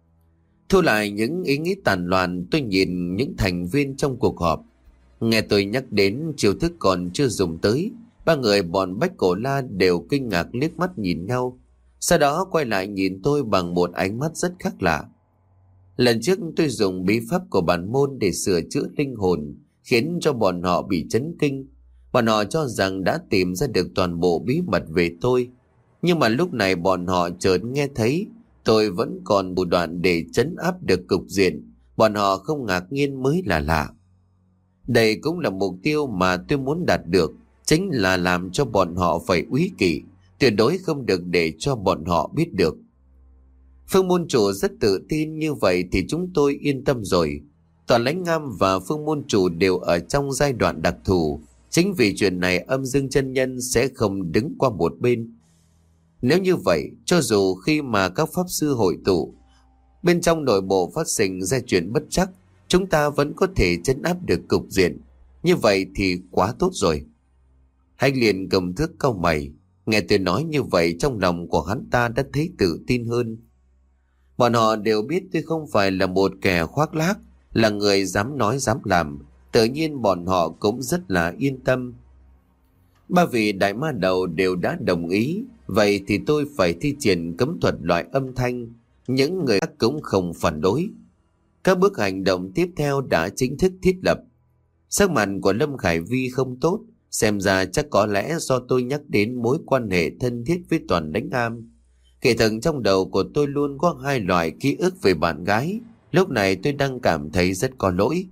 [SPEAKER 1] Thu lại những ý nghĩ tàn loạn, tôi nhìn những thành viên trong cuộc họp. Nghe tôi nhắc đến chiêu thức còn chưa dùng tới, ba người bọn Bách Cổ La đều kinh ngạc liếc mắt nhìn nhau. Sau đó quay lại nhìn tôi bằng một ánh mắt rất khác lạ. Lần trước tôi dùng bí pháp của bản môn để sửa chữa linh hồn, khiến cho bọn họ bị chấn kinh. Bọn họ cho rằng đã tìm ra được toàn bộ bí mật về tôi. Nhưng mà lúc này bọn họ chợt nghe thấy tôi vẫn còn thủ đoạn để trấn áp được cục diện. Bọn họ không ngạc nhiên mới là lạ. Đây cũng là mục tiêu mà tôi muốn đạt được, chính là làm cho bọn họ phải úy kỵ, tuyệt đối không được để cho bọn họ biết được. Phương môn chủ rất tự tin, như vậy thì chúng tôi yên tâm rồi. Toàn Lãnh Am và Phương môn chủ đều ở trong giai đoạn đặc thù, chính vì chuyện này âm dương chân nhân sẽ không đứng qua một bên. Nếu như vậy, cho dù khi mà các pháp sư hội tụ, bên trong nội bộ phát sinh ra chuyện bất trắc, chúng ta vẫn có thể trấn áp được cục diện. Như vậy thì quá tốt rồi. Hách liền cầm thước cau mày. Nghe tôi nói như vậy, trong lòng của hắn ta đã thấy tự tin hơn. Bọn họ đều biết tôi không phải là một kẻ khoác lác, là người dám nói dám làm. Tự nhiên bọn họ cũng rất là yên tâm. Ba vị đại ma đầu đều đã đồng ý, vậy thì tôi phải thi triển cấm thuật loại âm thanh. Những người khác cũng không phản đối. Các bước hành động tiếp theo đã chính thức thiết lập. Sắc mặt của Lâm Khải Vi không tốt, xem ra chắc có lẽ do tôi nhắc đến mối quan hệ thân thiết với Toàn Đánh Am. Kể thần trong đầu của tôi luôn có hai loại ký ức về bạn gái. Lúc này tôi đang cảm thấy rất có lỗi.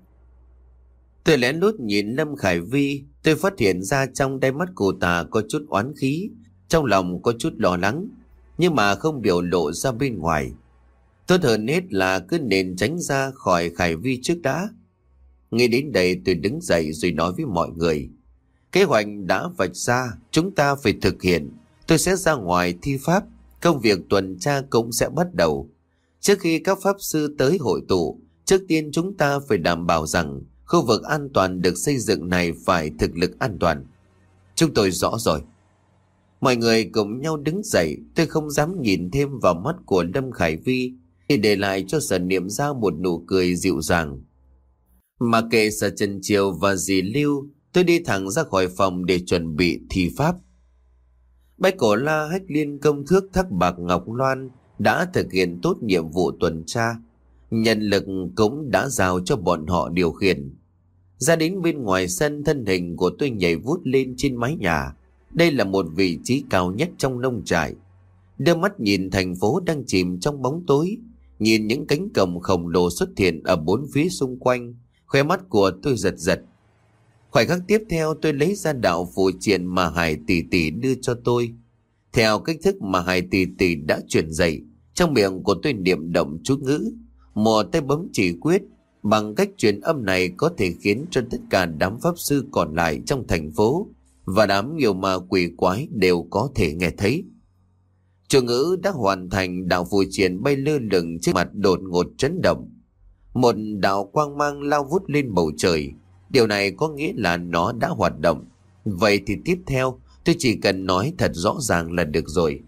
[SPEAKER 1] Tôi lén lút nhìn Lâm Khải Vi, tôi phát hiện ra trong đáy mắt cô ta có chút oán khí, trong lòng có chút lo lắng, nhưng mà không biểu lộ ra bên ngoài. Tốt hơn hết là cứ nên tránh ra khỏi Khải Vi trước đã. Nghĩ đến đây tôi đứng dậy rồi nói với mọi người. Kế hoạch đã vạch ra, chúng ta phải thực hiện. Tôi sẽ ra ngoài thi pháp, công việc tuần tra cũng sẽ bắt đầu. Trước khi các pháp sư tới hội tụ, trước tiên chúng ta phải đảm bảo rằng khu vực an toàn được xây dựng này phải thực lực an toàn. Chúng tôi rõ rồi. Mọi người cùng nhau đứng dậy, tôi không dám nhìn thêm vào mắt của Lâm Khải Vi, thì để lại cho Sở Niệm Giao một nụ cười dịu dàng. Mà kệ Sở Trần Triều và dì Lưu, tôi đi thẳng ra khỏi phòng để chuẩn bị thi pháp. Bách Cổ La, Hách Liên, Công Thước, Thác Bạc, Ngọc Loan đã thực hiện tốt nhiệm vụ tuần tra. Nhân lực cũng đã giao cho bọn họ điều khiển. Ra đến bên ngoài sân, thân hình của tôi nhảy vút lên trên mái nhà. Đây là một vị trí cao nhất trong nông trại. Đưa mắt nhìn thành phố đang chìm trong bóng tối, nhìn những cánh cổng khổng lồ xuất hiện ở bốn phía xung quanh, khóe mắt của tôi giật giật. Khoảnh khắc tiếp theo, tôi lấy ra đạo phù triện mà Hải tỷ tỷ đưa cho tôi. Theo cách thức mà Hải tỷ tỷ đã truyền dạy, trong miệng của tôi niệm động chú ngữ, một tay bấm chỉ quyết. Bằng cách truyền âm này có thể khiến cho tất cả đám pháp sư còn lại trong thành phố và đám yêu ma quỷ quái đều có thể nghe thấy. Chú ngữ đã hoàn thành, đạo phù triện bay lơ lửng trên mặt đột ngột chấn động. Một đạo quang mang lao vút lên bầu trời. Điều này có nghĩa là nó đã hoạt động. Vậy thì tiếp theo tôi chỉ cần nói thật rõ ràng là được rồi.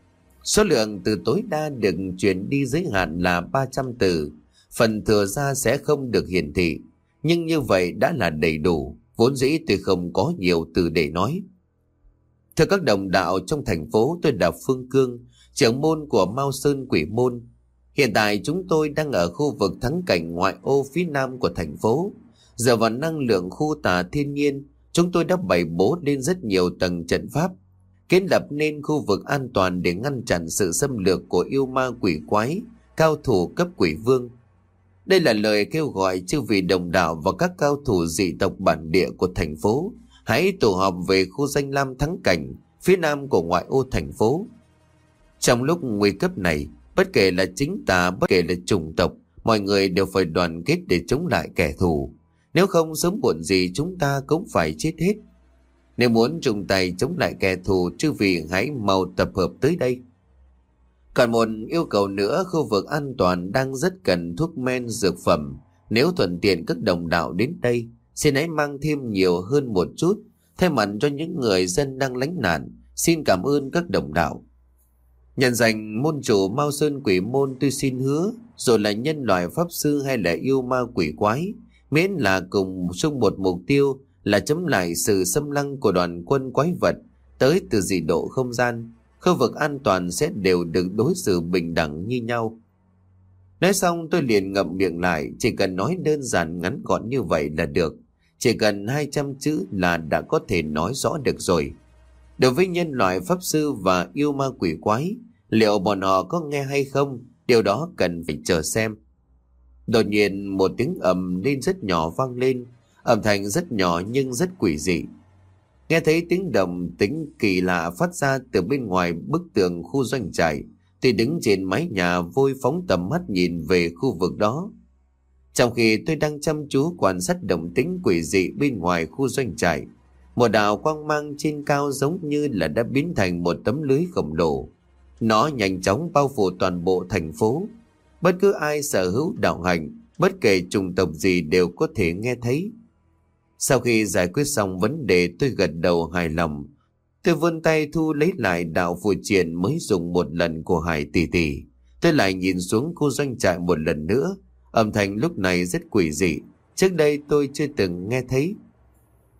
[SPEAKER 1] Số lượng từ tối đa được truyền đi giới hạn là ba trăm từ. Phần thừa ra sẽ không được hiển thị, nhưng như vậy đã là đầy đủ. Vốn dĩ tôi không có nhiều từ để nói. Thưa các đồng đạo trong thành phố, tôi là Phương Cương, trưởng môn của Mao Sơn Quỷ Môn. Hiện tại chúng tôi đang ở khu vực thắng cảnh ngoại ô phía nam của thành phố. Dựa vào năng lượng khu tà thiên nhiên, chúng tôi đã bày bố lên rất nhiều tầng trận pháp, kiến lập nên khu vực an toàn để ngăn chặn sự xâm lược của yêu ma quỷ quái, cao thủ cấp quỷ vương. Đây là lời kêu gọi chư vị đồng đạo và các cao thủ dị tộc bản địa của thành phố hãy tụ họp về khu danh lam thắng cảnh phía nam của ngoại ô thành phố. Trong lúc nguy cấp này, bất kể là chính tà, bất kể là chủng tộc, mọi người đều phải đoàn kết để chống lại kẻ thù. Nếu không sớm muộn gì chúng ta cũng phải chết hết. Nếu muốn chung tay chống lại kẻ thù, chư vị hãy mau tập hợp tới đây. Còn một yêu cầu nữa, khu vực an toàn đang rất cần thuốc men dược phẩm. Nếu thuận tiện các đồng đạo đến đây, xin hãy mang thêm nhiều hơn một chút, thay mặt cho những người dân đang lánh nạn. Xin cảm ơn các đồng đạo. Nhận danh môn chủ Mao Sơn Quỷ Môn, tôi xin hứa, rồi là nhân loại pháp sư hay là yêu ma quỷ quái, miễn là cùng chung một mục tiêu là chấm lại sự xâm lăng của đoàn quân quái vật tới từ dị độ không gian, khu vực an toàn sẽ đều được đối xử bình đẳng như nhau. Nói xong tôi liền ngậm miệng lại, chỉ cần nói đơn giản ngắn gọn như vậy là được. Chỉ cần hai trăm chữ là đã có thể nói rõ được rồi. Đối với nhân loại pháp sư và yêu ma quỷ quái, liệu bọn họ có nghe hay không, điều đó cần phải chờ xem. Đột nhiên một tiếng ầm lên rất nhỏ vang lên, âm thanh rất nhỏ nhưng rất quỷ dị. Nghe thấy tiếng động tính kỳ lạ phát ra từ bên ngoài bức tường khu doanh trại, tôi đứng trên mái nhà vội phóng tầm mắt nhìn về khu vực đó. Trong khi tôi đang chăm chú quan sát động tĩnh quỷ dị bên ngoài khu doanh trại, một đạo quang mang trên cao giống như là đã biến thành một tấm lưới khổng lồ. Nó nhanh chóng bao phủ toàn bộ thành phố. Bất cứ ai sở hữu đạo hành, bất kể chủng tộc gì đều có thể nghe thấy. Sau khi giải quyết xong vấn đề, tôi gật đầu hài lòng. Tôi vươn tay thu lấy lại đạo phù triện mới dùng một lần của Hải tỷ tỷ. Tôi lại nhìn xuống khu doanh trại một lần nữa. Âm thanh lúc này rất quỷ dị, trước đây tôi chưa từng nghe thấy.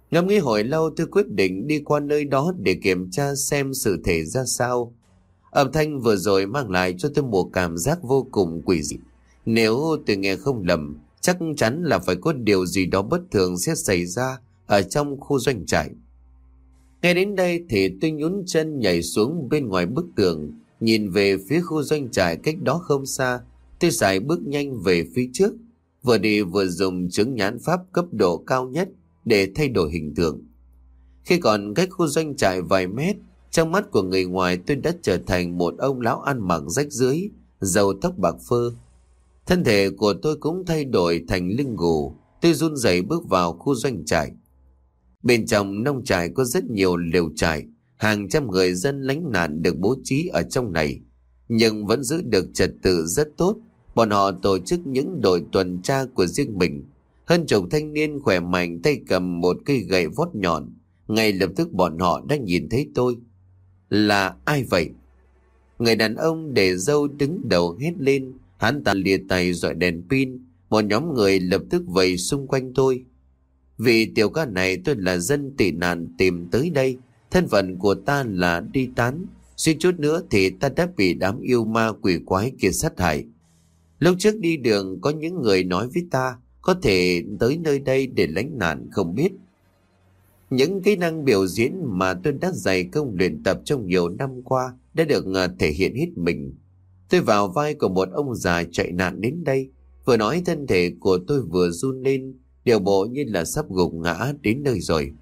[SPEAKER 1] Ngẫm nghĩ hồi lâu tôi quyết định đi qua nơi đó để kiểm tra xem sự thể ra sao. Âm thanh vừa rồi mang lại cho tôi một cảm giác vô cùng quỷ dị. Nếu tôi nghe không lầm, chắc chắn là phải có điều gì đó bất thường sẽ xảy ra ở trong khu doanh trại. Nghe đến đây thì tôi nhún chân nhảy xuống bên ngoài bức tường, nhìn về phía khu doanh trại cách đó không xa. Tôi sải bước nhanh về phía trước, vừa đi vừa dùng chứng nhãn pháp cấp độ cao nhất để thay đổi hình tượng. Khi còn cách khu doanh trại vài mét, trong mắt của người ngoài tôi đã trở thành một ông lão ăn mặc rách rưới, râu tóc bạc phơ. Thân thể của tôi cũng thay đổi thành lưng gù. Tôi run rẩy bước vào khu doanh trại. Bên trong nông trại có rất nhiều lều trại, hàng trăm người dân lánh nạn được bố trí ở trong này, nhưng vẫn giữ được trật tự rất tốt. Bọn họ tổ chức những đội tuần tra của riêng mình. Hơn chục thanh niên khỏe mạnh tay cầm một cây gậy vót nhọn. Ngay lập tức bọn họ đã nhìn thấy tôi. Là ai vậy? Người đàn ông để râu đứng đầu hét lên. Hắn ta lìa tay dọi đèn pin. Một nhóm người lập tức vây xung quanh tôi. Vì tiểu ca này tôi là dân tị nạn tìm tới đây. Thân phận của ta là đi tán. Suy chút nữa thì ta đã bị đám yêu ma quỷ quái kia sát hại. Lúc trước đi đường có những người nói với ta có thể tới nơi đây để lánh nạn không biết. Những kỹ năng biểu diễn mà tôi đã dày công luyện tập trong nhiều năm qua đã được thể hiện hết mình. Tôi vào vai của một ông già chạy nạn đến đây. Vừa nói thân thể của tôi vừa run lên, điều bộ như là sắp gục ngã đến nơi rồi.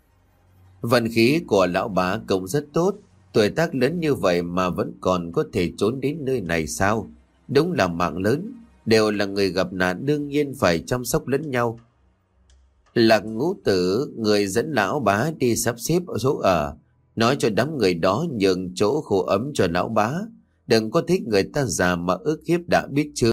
[SPEAKER 1] Vận khí của lão bá cũng rất tốt. Tuổi tác lớn như vậy mà vẫn còn có thể trốn đến nơi này sao? Đúng là mạng lớn. Đều là người gặp nạn đương nhiên phải chăm sóc lẫn nhau. Lạc Ngũ Tử, người dẫn lão bá đi sắp xếp ở chỗ ở, nói cho đám người đó nhường chỗ khô ấm cho lão bá. Đừng có thích người ta già mà ức hiếp đã biết chưa.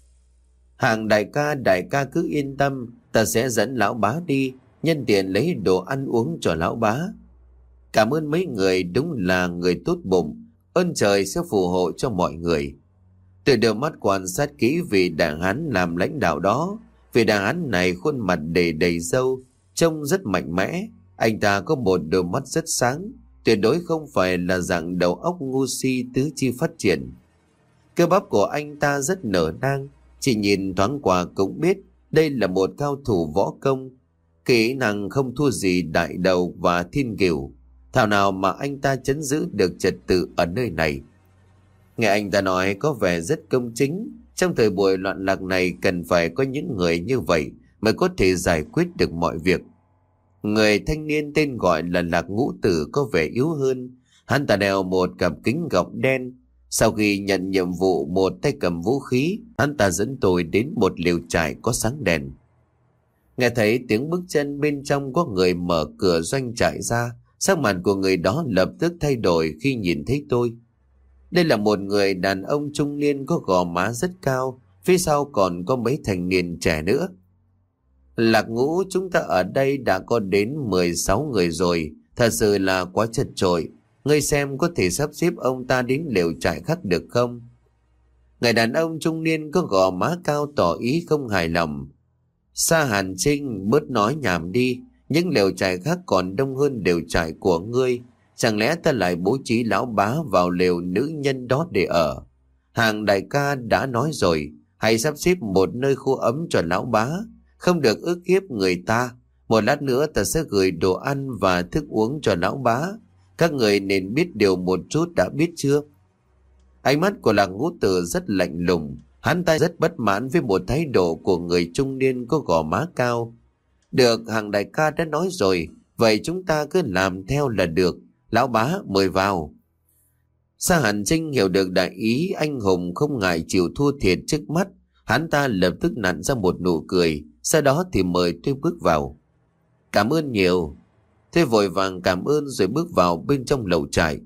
[SPEAKER 1] Hàng đại ca, đại ca cứ yên tâm, ta sẽ dẫn lão bá đi, nhân tiện lấy đồ ăn uống cho lão bá. Cảm ơn mấy người, đúng là người tốt bụng, ơn trời sẽ phù hộ cho mọi người. Tôi đưa mắt quan sát kỹ vị đại hán làm lãnh đạo đó. Vị đại hán này khuôn mặt đầy đầy râu, trông rất mạnh mẽ. Anh ta có một đôi mắt rất sáng, tuyệt đối không phải là dạng đầu óc ngu si tứ chi phát triển. Cơ bắp của anh ta rất nở nang, chỉ nhìn thoáng qua cũng biết đây là một cao thủ võ công. Kỹ năng không thua gì đại đầu và thiên kiều. Thảo nào mà anh ta trấn giữ được trật tự ở nơi này. Nghe anh ta nói có vẻ rất công chính. Trong thời buổi loạn lạc này cần phải có những người như vậy mới có thể giải quyết được mọi việc. Người thanh niên tên gọi là Lạc Ngũ Tử có vẻ yếu hơn. Hắn ta đeo một cặp kính gọng đen. Sau khi nhận nhiệm vụ một tay cầm vũ khí, hắn ta dẫn tôi đến một lều trại có sáng đèn. Nghe thấy tiếng bước chân bên trong có người mở cửa doanh trại ra, sắc mặt của người đó lập tức thay đổi khi nhìn thấy tôi. Đây là một người đàn ông trung niên có gò má rất cao, phía sau còn có mấy thanh niên trẻ nữa. Lạc Ngũ, chúng ta ở đây đã có đến mười sáu người rồi, thật sự là quá chật chội. Ngươi xem có thể sắp xếp ông ta đến lều trại khác được không? Người đàn ông trung niên có gò má cao tỏ ý không hài lòng. Sa Hàn Trinh, bớt nói nhảm đi, những lều trại khác còn đông hơn lều trại của ngươi. Chẳng lẽ ta lại bố trí lão bá vào lều nữ nhân đó để ở? Hàng đại ca đã nói rồi, hãy sắp xếp một nơi khô ấm cho lão bá, không được ức hiếp người ta. Một lát nữa ta sẽ gửi đồ ăn và thức uống cho lão bá. Các người nên biết điều một chút, đã biết chưa? Ánh mắt của Lạc Ngũ Tử rất lạnh lùng. Hắn ta rất bất mãn với một thái độ của người trung niên có gò má cao. Được, hàng đại ca đã nói rồi, vậy chúng ta cứ làm theo là được. Lão bá mời vào. Sa Hàn Trinh hiểu được đại ý anh hùng không ngại chịu thua thiệt trước mắt. Hắn ta lập tức nặn ra một nụ cười, sau đó thì mời tôi bước vào. Cảm ơn nhiều. Tôi vội vàng cảm ơn rồi bước vào bên trong lều trại.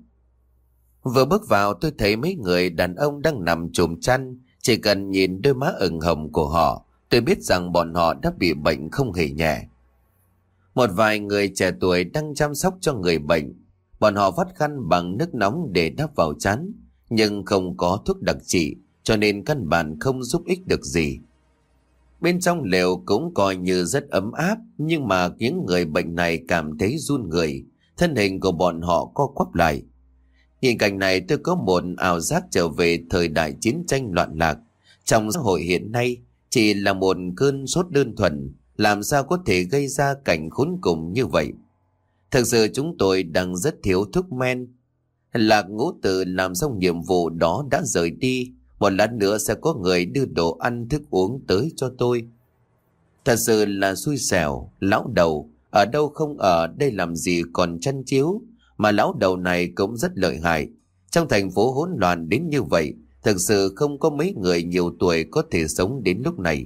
[SPEAKER 1] Vừa bước vào tôi thấy mấy người đàn ông đang nằm chùm chăn. Chỉ cần nhìn đôi má ửng hồng của họ, tôi biết rằng bọn họ đã bị bệnh không hề nhẹ. Một vài người trẻ tuổi đang chăm sóc cho người bệnh. Bọn họ vắt khăn bằng nước nóng để đắp vào trán, nhưng không có thuốc đặc trị, cho nên căn bản không giúp ích được gì. Bên trong lều cũng coi như rất ấm áp, nhưng mà những người bệnh này cảm thấy run người, thân hình của bọn họ co quắp lại. Nhìn cảnh này tôi có một ảo giác trở về thời đại chiến tranh loạn lạc. Trong xã hội hiện nay, chỉ là một cơn sốt đơn thuần, làm sao có thể gây ra cảnh khốn cùng như vậy. Thực sự chúng tôi đang rất thiếu thuốc men. Lạc Ngũ Tử làm xong nhiệm vụ đó đã rời đi, một lát nữa sẽ có người đưa đồ ăn thức uống tới cho tôi. Thật sự là xui xẻo, lão đầu, ở đâu không ở đây làm gì còn chăn chiếu, mà lão đầu này cũng rất lợi hại. Trong thành phố hỗn loạn đến như vậy, thực sự không có mấy người nhiều tuổi có thể sống đến lúc này.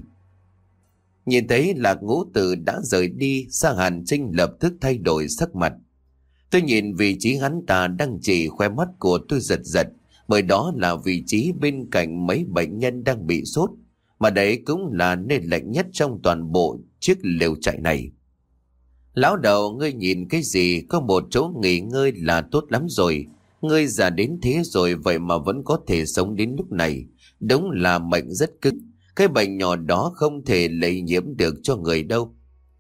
[SPEAKER 1] Nhìn thấy Lạc Ngũ Tử đã rời đi, Sa Hàn Trinh lập tức thay đổi sắc mặt. Tôi nhìn vị trí hắn ta đang chỉ, khóe mắt của tôi giật giật, bởi đó là vị trí bên cạnh mấy bệnh nhân đang bị sốt, mà đấy cũng là nơi lạnh nhất trong toàn bộ chiếc lều trại này. Lão đầu, ngươi nhìn cái gì, có một chỗ nghỉ ngơi là tốt lắm rồi. Ngươi già đến thế rồi vậy mà vẫn có thể sống đến lúc này, đúng là mệnh rất cứng. Cái bệnh nhỏ đó không thể lây nhiễm được cho người đâu.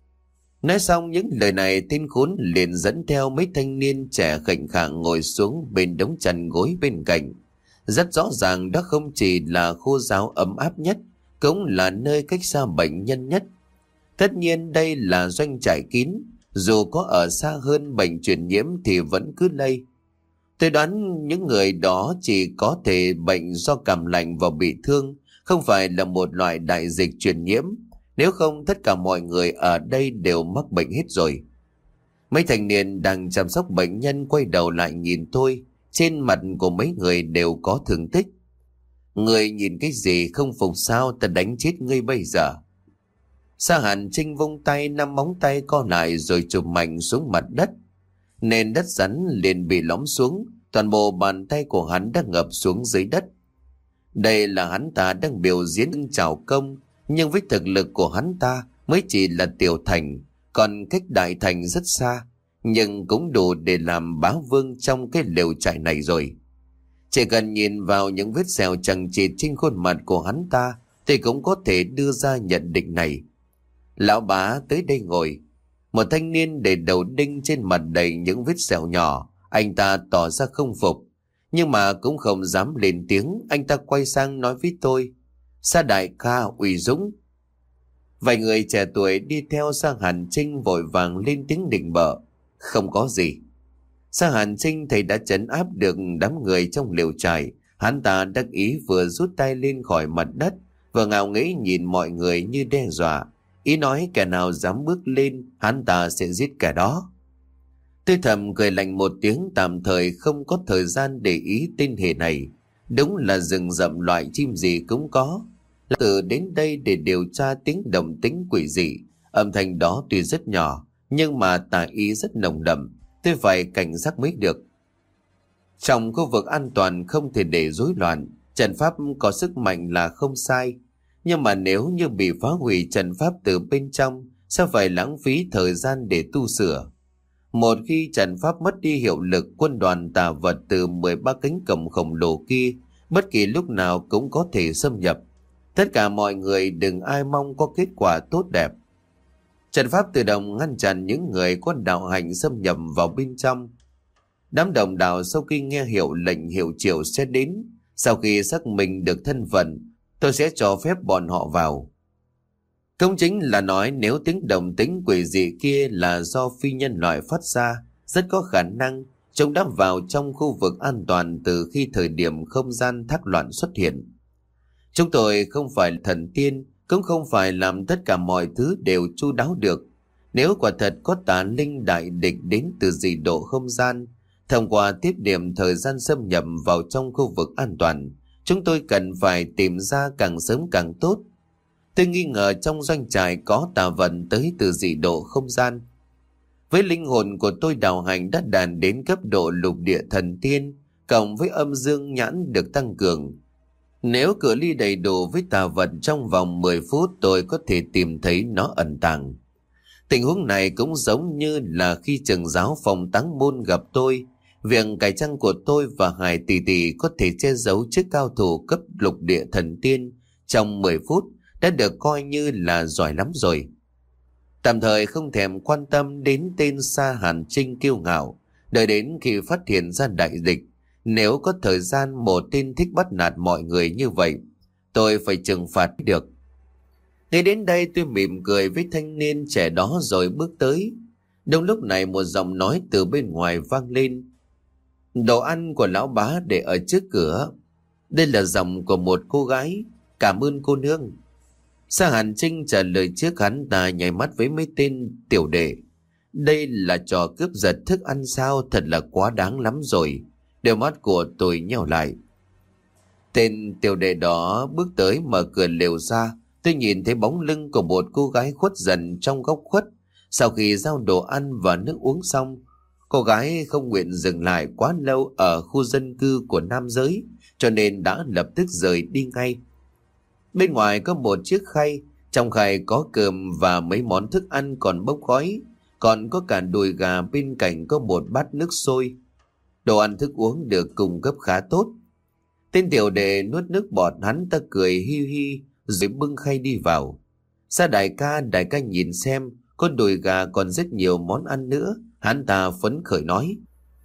[SPEAKER 1] Nói xong những lời này, tên khốn liền dẫn theo mấy thanh niên trẻ khệnh khạng ngồi xuống bên đống chăn gối bên cạnh. Rất rõ ràng đó không chỉ là khu giáo ấm áp nhất, cũng là nơi cách xa bệnh nhân nhất. Tất nhiên đây là doanh trại kín, dù có ở xa hơn bệnh truyền nhiễm thì vẫn cứ lây. Tôi đoán những người đó chỉ có thể bệnh do cảm lạnh và bị thương, không phải là một loại đại dịch truyền nhiễm. Nếu không tất cả mọi người ở đây đều mắc bệnh hết rồi. Mấy thanh niên đang chăm sóc bệnh nhân quay đầu lại nhìn tôi, trên mặt của mấy người đều có thương tích. Người nhìn cái gì, không phục sao, ta đánh chết ngươi bây giờ. Sa Hàn Trinh vung tay, năm móng tay co lại rồi chụp mạnh xuống mặt đất. Nền đất rắn liền bị lõm xuống, toàn bộ bàn tay của hắn đã ngập xuống dưới đất. Đây là hắn ta đang biểu diễn chào công, nhưng với thực lực của hắn ta mới chỉ là tiểu thành, còn cách đại thành rất xa, nhưng cũng đủ để làm bá vương trong cái lều trại này rồi. Chỉ cần nhìn vào những vết sẹo chằng chịt trên khuôn mặt của hắn ta thì cũng có thể đưa ra nhận định này. Lão bá, tới đây ngồi. Một thanh niên để đầu đinh trên mặt đầy những vết sẹo nhỏ, anh ta tỏ ra không phục, nhưng mà cũng không dám lên tiếng. Anh ta quay sang nói với tôi: Sa đại ca uy dũng. Vài người trẻ tuổi đi theo Sa Hàn Trinh vội vàng lên tiếng định bợ: Không có gì. Sa Hàn Trinh thầy đã trấn áp được đám người trong lều trại. Hắn ta đắc ý vừa rút tay lên khỏi mặt đất, vừa ngạo nghễ nhìn mọi người như đe dọa, ý nói kẻ nào dám bước lên hắn ta sẽ giết kẻ đó. Tôi thầm cười lạnh một tiếng, tạm thời không có thời gian để ý tên hề này. Đúng là rừng rậm loại chim gì cũng có. Từ đến đây để điều tra tiếng động tĩnh quỷ dị. Âm thanh đó tuy rất nhỏ, nhưng mà tà ý rất nồng đậm. Tôi phải cảnh giác mới được. Trong khu vực an toàn không thể để rối loạn. Trận pháp có sức mạnh là không sai, nhưng mà nếu như bị phá hủy trận pháp từ bên trong, sẽ phải lãng phí thời gian để tu sửa. Một khi trận pháp mất đi hiệu lực, quân đoàn tà vật từ mười ba cánh cổng khổng lồ kia bất kỳ lúc nào cũng có thể xâm nhập. Tất cả mọi người đừng ai mong có kết quả tốt đẹp. Trận pháp tự động ngăn chặn những người có đạo hành xâm nhập vào bên trong. Đám đồng đạo sau khi nghe hiệu lệnh hiệu triệu sẽ đến. Sau khi xác minh được thân phận, tôi sẽ cho phép bọn họ vào. Công chính là nói nếu tiếng động tĩnh quỷ dị kia là do phi nhân loại phát ra, rất có khả năng chúng đã vào trong khu vực an toàn từ khi thời điểm không gian thác loạn xuất hiện. Chúng tôi không phải thần tiên, cũng không phải làm tất cả mọi thứ đều chu đáo được. Nếu quả thật có tà linh đại địch đến từ dị độ không gian, thông qua tiết điểm thời gian xâm nhập vào trong khu vực an toàn, chúng tôi cần phải tìm ra càng sớm càng tốt. Tôi nghi ngờ trong doanh trại có tà vật tới từ dị độ không gian. Với linh hồn của tôi đạo hành đã đạt đến cấp độ lục địa thần tiên, cộng với âm dương nhãn được tăng cường. Nếu cửa ly đầy đủ với tà vật, trong vòng mười phút tôi có thể tìm thấy nó ẩn tàng. Tình huống này cũng giống như là khi trưởng giáo phòng táng môn gặp tôi. Việc cải trang của tôi và Hải tỷ tỷ có thể che giấu trước cao thủ cấp lục địa thần tiên trong mười phút đã được coi như là giỏi lắm rồi. Tạm thời không thèm quan tâm đến tên Sa Hàn Trinh kiêu ngạo, đợi đến khi phát hiện ra đại dịch, nếu có thời gian một tên thích bắt nạt mọi người như vậy, tôi phải trừng phạt được. Ngay đến đây tôi mỉm cười với thanh niên trẻ đó rồi bước tới. Đúng lúc này một giọng nói từ bên ngoài vang lên. Đồ ăn của lão bá để ở trước cửa. Đây là giọng của một cô gái. Cảm ơn cô nương. Sa Hàn Trinh trả lời trước hắn ta nhảy mắt với mấy tên tiểu đệ. Đây là trò cướp giật thức ăn sao, thật là quá đáng lắm rồi. Đôi mắt của tôi nheo lại. Tên tiểu đệ đó bước tới mở cửa lều ra. Tôi nhìn thấy bóng lưng của một cô gái khuất dần trong góc khuất. Sau khi giao đồ ăn và nước uống xong, cô gái không nguyện dừng lại quá lâu ở khu dân cư của nam giới, cho nên đã lập tức rời đi ngay. Bên ngoài có một chiếc khay, trong khay có cơm và mấy món thức ăn còn bốc khói, còn có cả đùi gà, bên cạnh có một bát nước sôi. Đồ ăn thức uống được cung cấp khá tốt. Tên tiểu đệ nuốt nước bọt, hắn ta cười hi hi rồi bưng khay đi vào. Sa đại ca, đại ca nhìn xem, có đùi gà còn rất nhiều món ăn nữa. Hắn ta phấn khởi nói.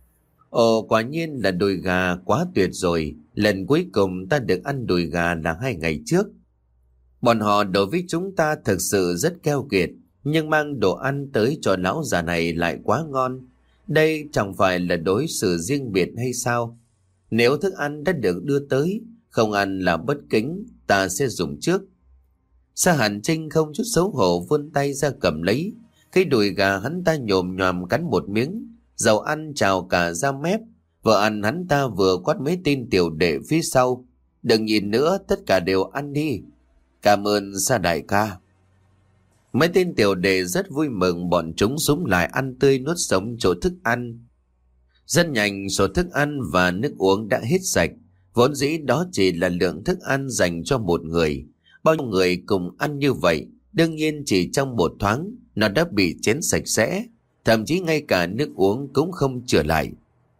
[SPEAKER 1] Ồ, quả nhiên là đùi gà, quá tuyệt rồi. Lần cuối cùng ta được ăn đùi gà là hai ngày trước. Bọn họ đối với chúng ta thực sự rất keo kiệt, nhưng mang đồ ăn tới cho lão già này lại quá ngon. Đây chẳng phải là đối xử riêng biệt hay sao? Nếu thức ăn đã được đưa tới, không ăn là bất kính, ta sẽ dùng trước. Sa Hàn Trinh không chút xấu hổ vươn tay ra cầm lấy. Cái đùi gà hắn ta nhồm nhòm cắn một miếng, dầu ăn trào cả ra mép. Vừa ăn hắn ta vừa quát mấy tên tiểu đệ phía sau. Đừng nhìn nữa, tất cả đều ăn đi. Cảm ơn Sa đại ca. Mấy tên tiểu đệ rất vui mừng, bọn chúng súng lại ăn tươi nuốt sống chỗ thức ăn. Rất nhanh số thức ăn và nước uống đã hết sạch. Vốn dĩ đó chỉ là lượng thức ăn dành cho một người. Bao nhiêu người cùng ăn như vậy, đương nhiên chỉ trong một thoáng nó đã bị chén sạch sẽ, thậm chí ngay cả nước uống cũng không chừa lại.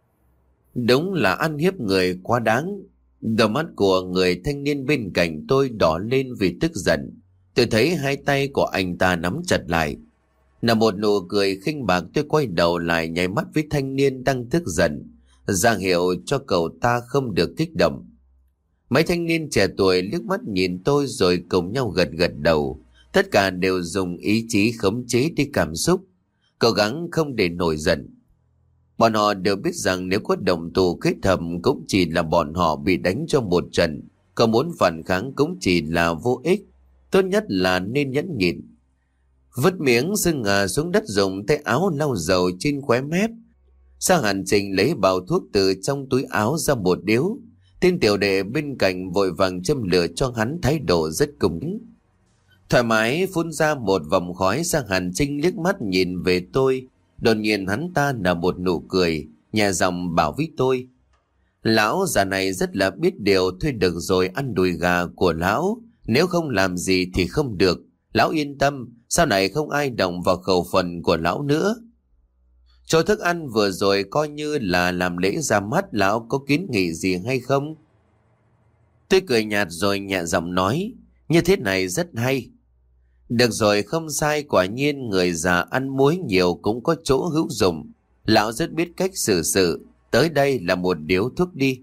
[SPEAKER 1] Đúng là ăn hiếp người quá đáng. Đôi mắt của người thanh niên bên cạnh tôi đỏ lên vì tức giận. Tôi thấy hai tay của anh ta nắm chặt lại. Là một nụ cười khinh bạc, tôi quay đầu lại nháy mắt với thanh niên đang tức giận, ra hiệu cho cậu ta không được kích động. Mấy thanh niên trẻ tuổi liếc mắt nhìn tôi rồi cùng nhau gật gật đầu. Tất cả đều dùng ý chí khống chế đi cảm xúc, cố gắng không để nổi giận. Bọn họ đều biết rằng nếu có động thủ kết hợp cũng chỉ là bọn họ bị đánh cho một trận, còn muốn phản kháng cũng chỉ là vô ích. Tốt nhất là nên nhẫn nhịn. Vứt miếng sưng ngà xuống đất, dùng tay áo lau dầu trên khóe mép. Sa Hàn Trinh lấy bao thuốc từ trong túi áo ra một điếu. Tên tiểu đệ bên cạnh vội vàng châm lửa cho hắn, thái độ rất cung kính. Thoải mái phun ra một vòng khói, Sa Hàn Trinh liếc mắt nhìn về tôi. Đột nhiên hắn ta nở một nụ cười, nhẹ giọng bảo với tôi. Lão già này rất là biết điều, thôi được rồi, ăn đùi gà của lão. Nếu không làm gì thì không được. Lão yên tâm, sau này không ai động vào khẩu phần của lão nữa. Chỗ thức ăn vừa rồi coi như là làm lễ ra mắt, lão có kiến nghị gì hay không? Tôi cười nhạt rồi nhẹ giọng nói, như thế này rất hay. Được rồi, không sai, quả nhiên người già ăn muối nhiều cũng có chỗ hữu dụng. Lão rất biết cách xử sự, tới đây là một điếu thuốc đi.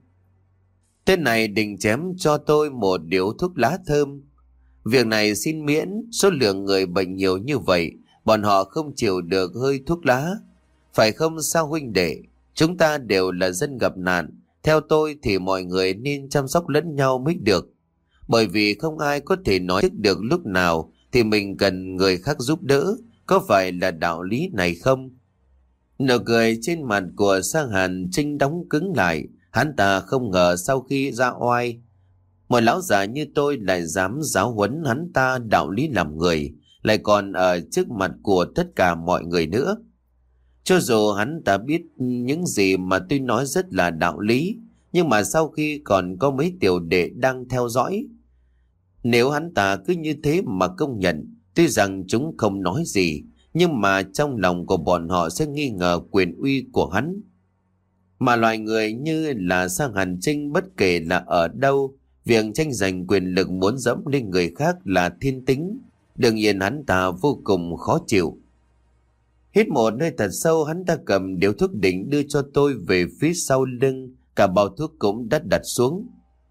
[SPEAKER 1] Tên này định chém cho tôi một điếu thuốc lá thơm. Việc này xin miễn, số lượng người bệnh nhiều như vậy, bọn họ không chịu được hơi thuốc lá. Phải không sao huynh đệ? Chúng ta đều là dân gặp nạn. Theo tôi thì mọi người nên chăm sóc lẫn nhau mới được. Bởi vì không ai có thể nói trước được lúc nào thì mình cần người khác giúp đỡ. Có phải là đạo lý này không? Nụ cười trên mặt của Sa Hàn Trinh đóng cứng lại. Hắn ta không ngờ sau khi ra oai, một lão già như tôi lại dám giáo huấn hắn ta đạo lý làm người, lại còn ở trước mặt của tất cả mọi người nữa. Cho dù hắn ta biết những gì mà tôi nói rất là đạo lý, nhưng mà sau khi còn có mấy tiểu đệ đang theo dõi, nếu hắn ta cứ như thế mà công nhận, tuy rằng chúng không nói gì, nhưng mà trong lòng của bọn họ sẽ nghi ngờ quyền uy của hắn. Mà loài người như là Sa Hàn Trinh bất kể là ở đâu, Việc tranh giành quyền lực muốn dẫm lên người khác là thiên tính. Đương nhiên hắn ta vô cùng khó chịu. Hít một hơi thật sâu, hắn ta cầm điếu thuốc định đưa cho tôi về phía sau lưng. Cả bao thuốc cũng đã đặt xuống.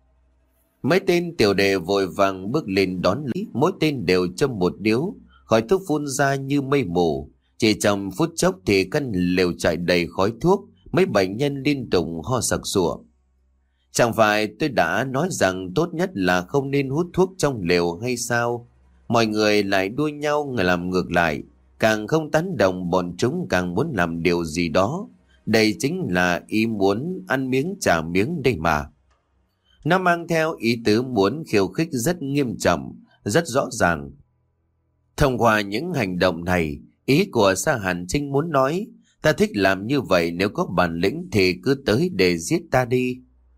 [SPEAKER 1] Mấy tên tiểu đệ vội vàng bước lên đón lấy. Mỗi tên đều châm một điếu. Khói thuốc phun ra như mây mù. Chỉ trong phút chốc thì căn lều trại đầy khói thuốc. Mấy bệnh nhân liên tục ho sặc sụa. Chẳng phải tôi đã nói rằng tốt nhất là không nên hút thuốc trong lều hay sao? Mọi người lại đua nhau người làm ngược lại. Càng không tán đồng, bọn chúng càng muốn làm điều gì đó. Đây chính là ý muốn ăn miếng trả miếng đây mà. Nó mang theo ý tứ muốn khiêu khích rất nghiêm trọng, rất rõ ràng. Thông qua những hành động này, ý của Sa Hàn Trinh muốn nói, ta thích làm như vậy, nếu có bản lĩnh thì cứ tới để giết ta đi.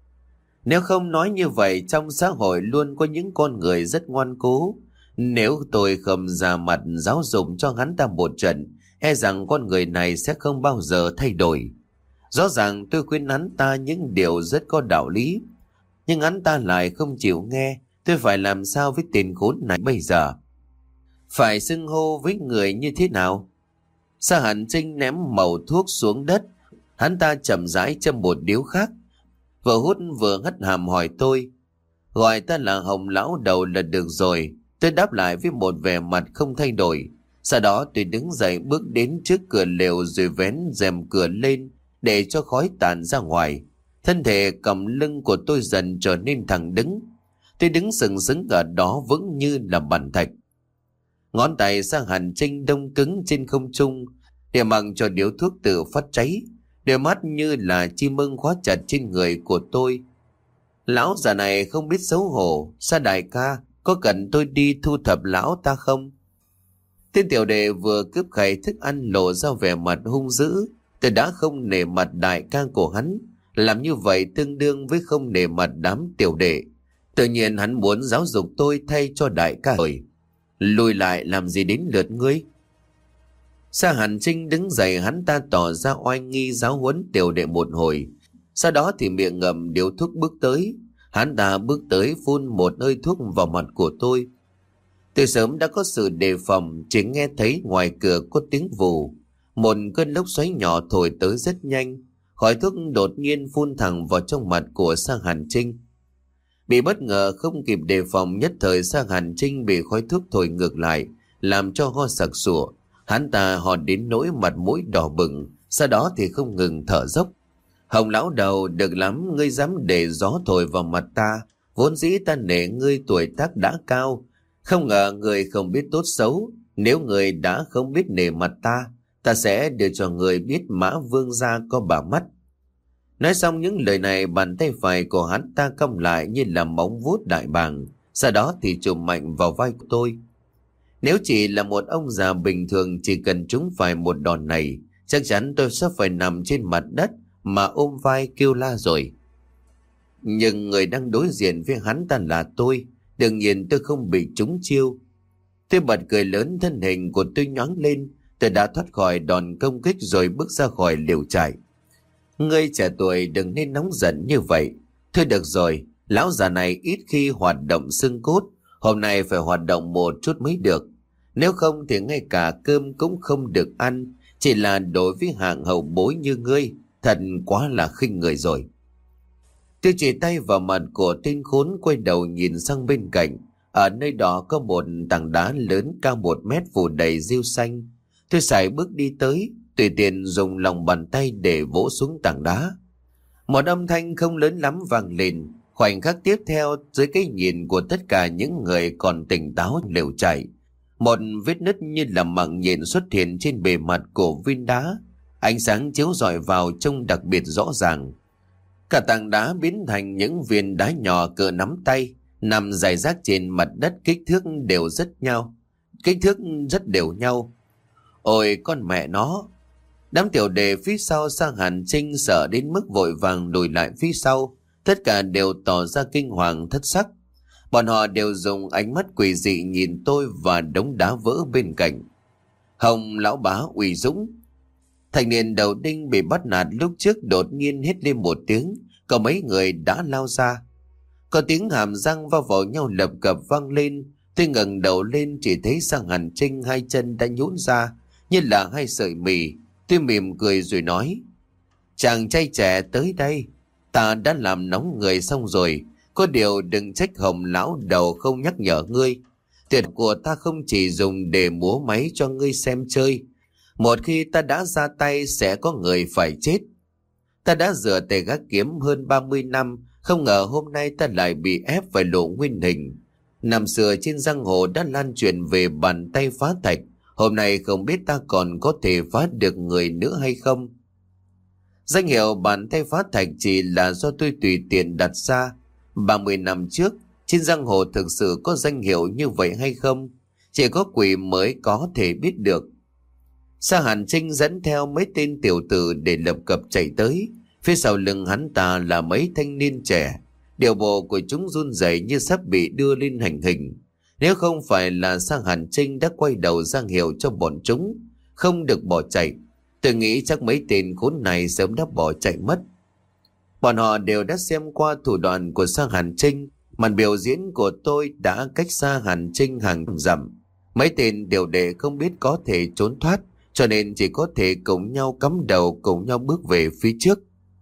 [SPEAKER 1] Nếu không nói như vậy, trong xã hội luôn có những con người rất ngoan cố. Nếu tôi không ra mặt giáo dục cho hắn ta một trận, e rằng con người này sẽ không bao giờ thay đổi. Rõ ràng tôi khuyên hắn ta những điều rất có đạo lý, nhưng hắn ta lại không chịu nghe. Tôi phải làm sao với tên khốn này bây giờ? Phải xưng hô với người như thế nào? Sa Hàn Trinh ném mẩu thuốc xuống đất. Hắn ta chậm rãi châm một điếu khác, vừa hút vừa hất hàm hỏi tôi. Gọi ta là Hồng lão đầu là được rồi. Tôi đáp lại với một vẻ mặt không thay đổi. Sau đó tôi đứng dậy bước đến trước cửa lều rồi vén rèm cửa lên để cho khói tàn ra ngoài. Thân thể cầm lưng của tôi dần trở nên thẳng đứng. Tôi đứng sừng sững ở đó vững như là bàn thạch. Ngón tay Sa Hàn Trinh đông cứng trên không trung để mặc cho điếu thuốc tự phát cháy. Đôi mắt như là chim ưng khóa chặt trên người của tôi. Lão già này không biết xấu hổ. Sa đại ca, có cần tôi đi thu thập lão ta không? Tên tiểu đệ vừa cướp khay thức ăn lộ ra vẻ mặt hung dữ. Tôi đã không nể mặt đại ca của hắn. Làm như vậy tương đương với không nể mặt đám tiểu đệ. Tự nhiên hắn muốn giáo dục tôi thay cho đại ca rồi. Lùi lại, làm gì đến lượt ngươi? Sa Hàn Trinh đứng dậy, hắn ta tỏ ra oai nghi giáo huấn tiểu đệ một hồi. Sau đó thì miệng ngậm điếu thuốc bước tới. Hắn ta bước tới phun một hơi thuốc vào mặt của tôi. Từ sớm đã có sự đề phòng, chỉ nghe thấy ngoài cửa có tiếng vù. Một cơn lốc xoáy nhỏ thổi tới rất nhanh. Khói thuốc đột nhiên phun thẳng vào trong mặt của Sa Hàn Trinh. Bị bất ngờ không kịp đề phòng, nhất thời Sa Hàn Trinh bị khói thuốc thổi ngược lại, làm cho ho sặc sụa. Hắn ta ho đến nỗi mặt mũi đỏ bừng, sau đó thì không ngừng thở dốc. Hồng lão đầu, được lắm, ngươi dám để gió thổi vào mặt ta. Vốn dĩ ta nể ngươi tuổi tác đã cao, không ngờ người không biết tốt xấu. Nếu người đã không biết nể mặt ta, ta sẽ để cho người biết Mã Vương gia có bà mắt. Nói xong những lời này, bàn tay phải của hắn ta cong lại như là móng vuốt đại bàng, sau đó thì chụp mạnh vào vai của tôi. Nếu chỉ là một ông già bình thường, chỉ cần trúng phải một đòn này, chắc chắn tôi sẽ phải nằm trên mặt đất mà ôm vai kêu la rồi. Nhưng người đang đối diện với hắn ta là tôi, đương nhiên tôi không bị trúng chiêu. Tôi bật cười lớn, thân hình của tôi nhoáng lên, tôi đã thoát khỏi đòn công kích rồi bước ra khỏi liều trại. Ngươi trẻ tuổi đừng nên nóng giận như vậy. Thôi được rồi, lão già này ít khi hoạt động xương cốt, hôm nay phải hoạt động một chút mới được. Nếu không thì ngay cả cơm cũng không được ăn, chỉ là đối với hạng hậu bối như ngươi, thật quá là khinh người rồi. Tôi chỉ tay vào mặt của tên khốn, quay đầu nhìn sang bên cạnh. Ở nơi đó có một tảng đá lớn cao một mét phủ đầy rêu xanh. Tôi sải bước đi tới, tùy tiện dùng lòng bàn tay để vỗ xuống tảng đá. Một âm thanh không lớn lắm vang lên. Khoảnh khắc tiếp theo, dưới cái nhìn của tất cả những người còn tỉnh táo lều chạy, một vết nứt như là mạng nhện xuất hiện trên bề mặt của viên đá. Ánh sáng chiếu rọi vào trông đặc biệt rõ ràng. Cả tảng đá biến thành những viên đá nhỏ cỡ nắm tay, nằm rải rác trên mặt đất, kích thước đều rất nhau. Kích thước rất đều nhau. Ôi con mẹ nó! Đám tiểu đệ phía sau Sa Hàn Trinh sợ đến mức vội vàng lùi lại phía sau. Tất cả đều tỏ ra kinh hoàng thất sắc. Bọn họ đều dùng ánh mắt quỷ dị nhìn tôi và đống đá vỡ bên cạnh. Hồng lão bá Uy Dũng, thanh niên đầu đinh bị bắt nạt lúc trước, đột nhiên hét lên một tiếng, có mấy người đã lao ra. Có tiếng hàm răng va vào nhau lập cập vang lên. Tôi ngẩng đầu lên chỉ thấy Sang Hàn Trinh hai chân đã nhũn ra như là hai sợi mì. Tôi mỉm cười rồi nói: chàng trai trẻ tới đây, ta đã làm nóng người xong rồi. Có điều đừng trách Hồng lão đầu không nhắc nhở ngươi. Tuyệt của ta không chỉ dùng để múa máy cho ngươi xem chơi. Một khi ta đã ra tay sẽ có người phải chết. Ta đã rửa tay gác kiếm hơn ba mươi năm, không ngờ hôm nay ta lại bị ép phải lộ nguyên hình. Năm xưa trên giang hồ đã lan truyền về bàn tay phá thạch, hôm nay không biết ta còn có thể phá được người nữa hay không. Danh hiệu bàn tay phá thạch chỉ là do tôi tùy tiện đặt ra. ba mươi năm trước, trên giang hồ thực sự có danh hiệu như vậy hay không, chỉ có quỷ mới có thể biết được. Sa Hàn Trinh dẫn theo mấy tên tiểu tử để lập cập chạy tới. Phía sau lưng hắn ta là mấy thanh niên trẻ. Điệu bộ của chúng run rẩy như sắp bị đưa lên hành hình. Nếu không phải là Sa Hàn Trinh đã quay đầu ra hiệu cho bọn chúng không được bỏ chạy, tôi nghĩ chắc mấy tên khốn này sớm đã bỏ chạy mất. Bọn họ đều đã xem qua thủ đoạn của Sa Hàn Trinh. Màn biểu diễn của tôi đã cách Sa Hàn Trinh hàng dặm. Mấy tên tiểu đệ không biết có thể trốn thoát, cho nên chỉ có thể cùng nhau cắm đầu, cùng nhau bước về phía trước.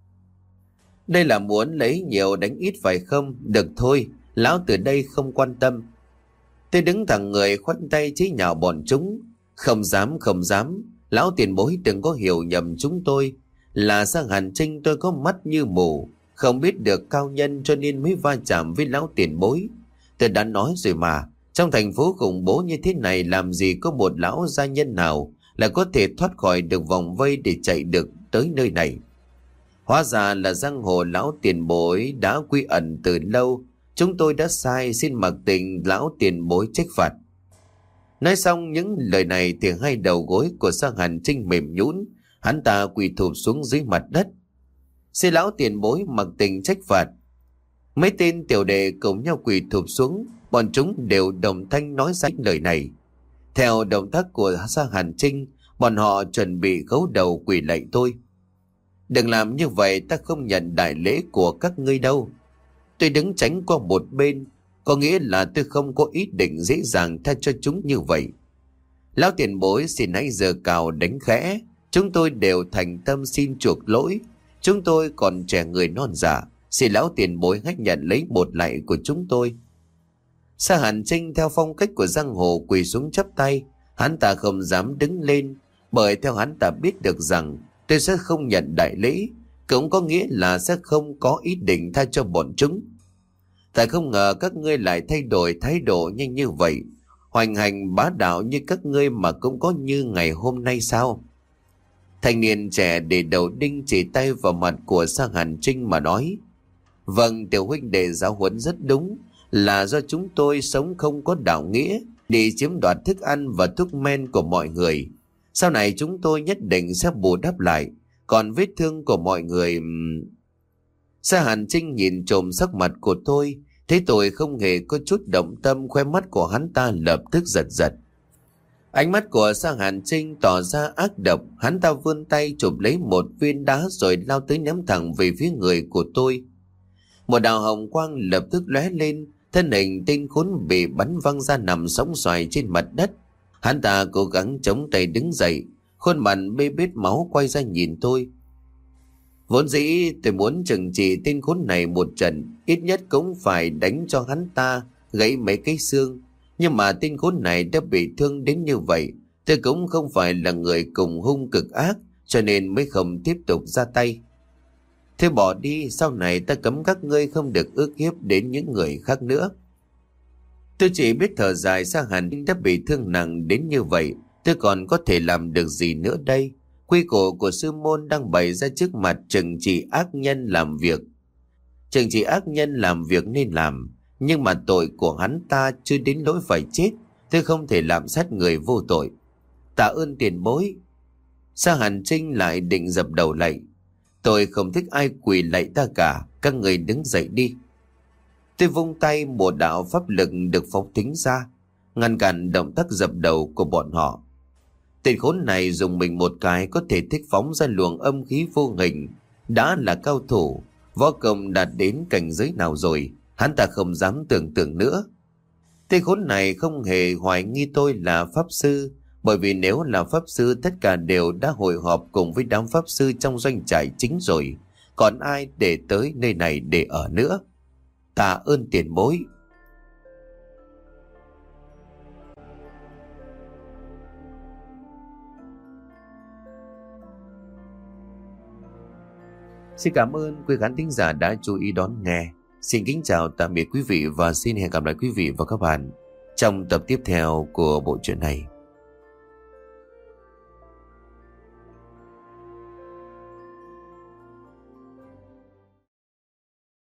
[SPEAKER 1] Đây là muốn lấy nhiều đánh ít phải không? Được thôi, lão từ đây không quan tâm. Tôi đứng thẳng người khoanh tay chế nhạo bọn chúng. Không dám, không dám. Lão tiền bối đừng có hiểu nhầm chúng tôi. Là Sa Hàn Trinh tôi có mắt như mù, không biết được cao nhân cho nên mới va chạm với lão tiền bối. Tôi đã nói rồi mà, trong thành phố khủng bố như thế này làm gì có một lão gia nhân nào là có thể thoát khỏi được vòng vây để chạy được tới nơi này. Hóa ra là giang hồ lão tiền bối đã quy ẩn từ lâu. Chúng tôi đã sai, xin mặc tình lão tiền bối trách phạt. Nói xong những lời này thì hai đầu gối của Sa Hàn Trinh mềm nhũn, hắn ta quỳ thụp xuống dưới mặt đất. Xin lão tiền bối mặc tình trách phạt. Mấy tên tiểu đệ cùng nhau quỳ thụp xuống, bọn chúng đều đồng thanh nói ra lời này. Theo động tác của Sa Hàn Trinh, bọn họ chuẩn bị khấu đầu quỳ lạy tôi. Đừng làm như vậy, ta không nhận đại lễ của các ngươi đâu. Tôi đứng tránh qua một bên, có nghĩa là tôi không có ý định dễ dàng tha cho chúng như vậy. Lão tiền bối xin hãy giơ cào đánh khẽ. Chúng tôi đều thành tâm xin chuộc lỗi. Chúng tôi còn trẻ người non dạ, xin lão tiền bối hãy nhận lấy một lạy của chúng tôi. Sa Hàn Trinh theo phong cách của giang hồ quỳ xuống chắp tay. Hắn ta không dám đứng lên, bởi theo hắn ta biết được rằng tôi sẽ không nhận đại lễ, cũng có nghĩa là sẽ không có ý định tha cho bọn chúng. Tại không ngờ các ngươi lại thay đổi thái độ nhanh như vậy. Hoành hành bá đạo như các ngươi mà cũng có như ngày hôm nay sao? Thanh niên trẻ để đầu đinh chỉ tay vào mặt của Sa Hàn Trinh mà nói: vâng, tiểu huynh đệ giáo huấn rất đúng, là do chúng tôi sống không có đạo nghĩa, đi chiếm đoạt thức ăn và thuốc men của mọi người. Sau này chúng tôi nhất định sẽ bù đắp lại. Còn vết thương của mọi người... Sa Hàn Trinh nhìn trộm sắc mặt của tôi, thấy tôi không hề có chút động tâm, khóe mắt của hắn ta lập tức giật giật. Ánh mắt của Sa Hàn Trinh tỏ ra ác độc, hắn ta vươn tay chụp lấy một viên đá rồi lao tới ném thẳng về phía người của tôi. Một đạo hồng quang lập tức lóe lên, thân hình tên khốn bị bắn văng ra nằm sóng xoài trên mặt đất. Hắn ta cố gắng chống tay đứng dậy, khuôn mặt bê bết máu quay ra nhìn tôi. Vốn dĩ tôi muốn trừng trị tên khốn này một trận, ít nhất cũng phải đánh cho hắn ta gãy mấy cái xương. Nhưng mà tên khốn này đã bị thương đến như vậy, tôi cũng không phải là người cùng hung cực ác, cho nên mới không tiếp tục ra tay. Thế bỏ đi, sau này ta cấm các ngươi không được ước hiếp đến những người khác nữa. Tôi chỉ biết thở dài. Sa Hàn đã bị thương nặng đến như vậy, tôi còn có thể làm được gì nữa đây? Quy củ của sư môn đang bày ra trước mặt, trừng trị ác nhân làm việc. Trừng trị ác nhân làm việc nên làm, nhưng mà tội của hắn ta chưa đến lỗi phải chết, tôi không thể làm sát người vô tội. Tạ ơn tiền bối. Sa Hàn Trinh lại định dập đầu lạy. Tôi không thích ai quỳ lạy ta cả, các người đứng dậy đi. Tôi vung tay, một đạo pháp lực được phóng thích ra, ngăn cản động tác dập đầu của bọn họ. Tên khốn này dùng mình một cái có thể thích phóng ra luồng âm khí vô hình. Đã là cao thủ, võ công đạt đến cảnh giới nào rồi, Hắn ta không dám tưởng tượng nữa. Tên khốn này không hề hoài nghi tôi là pháp sư, bởi vì nếu là pháp sư tất cả đều đã hội họp cùng với đám pháp sư trong doanh trại chính rồi, còn ai để tới nơi này để ở nữa. Tạ ơn tiền bối. Xin cảm ơn quý khán thính giả đã chú ý đón nghe. Xin kính chào tạm biệt quý vị và xin hẹn gặp lại quý vị và các bạn trong tập tiếp theo của bộ truyện này.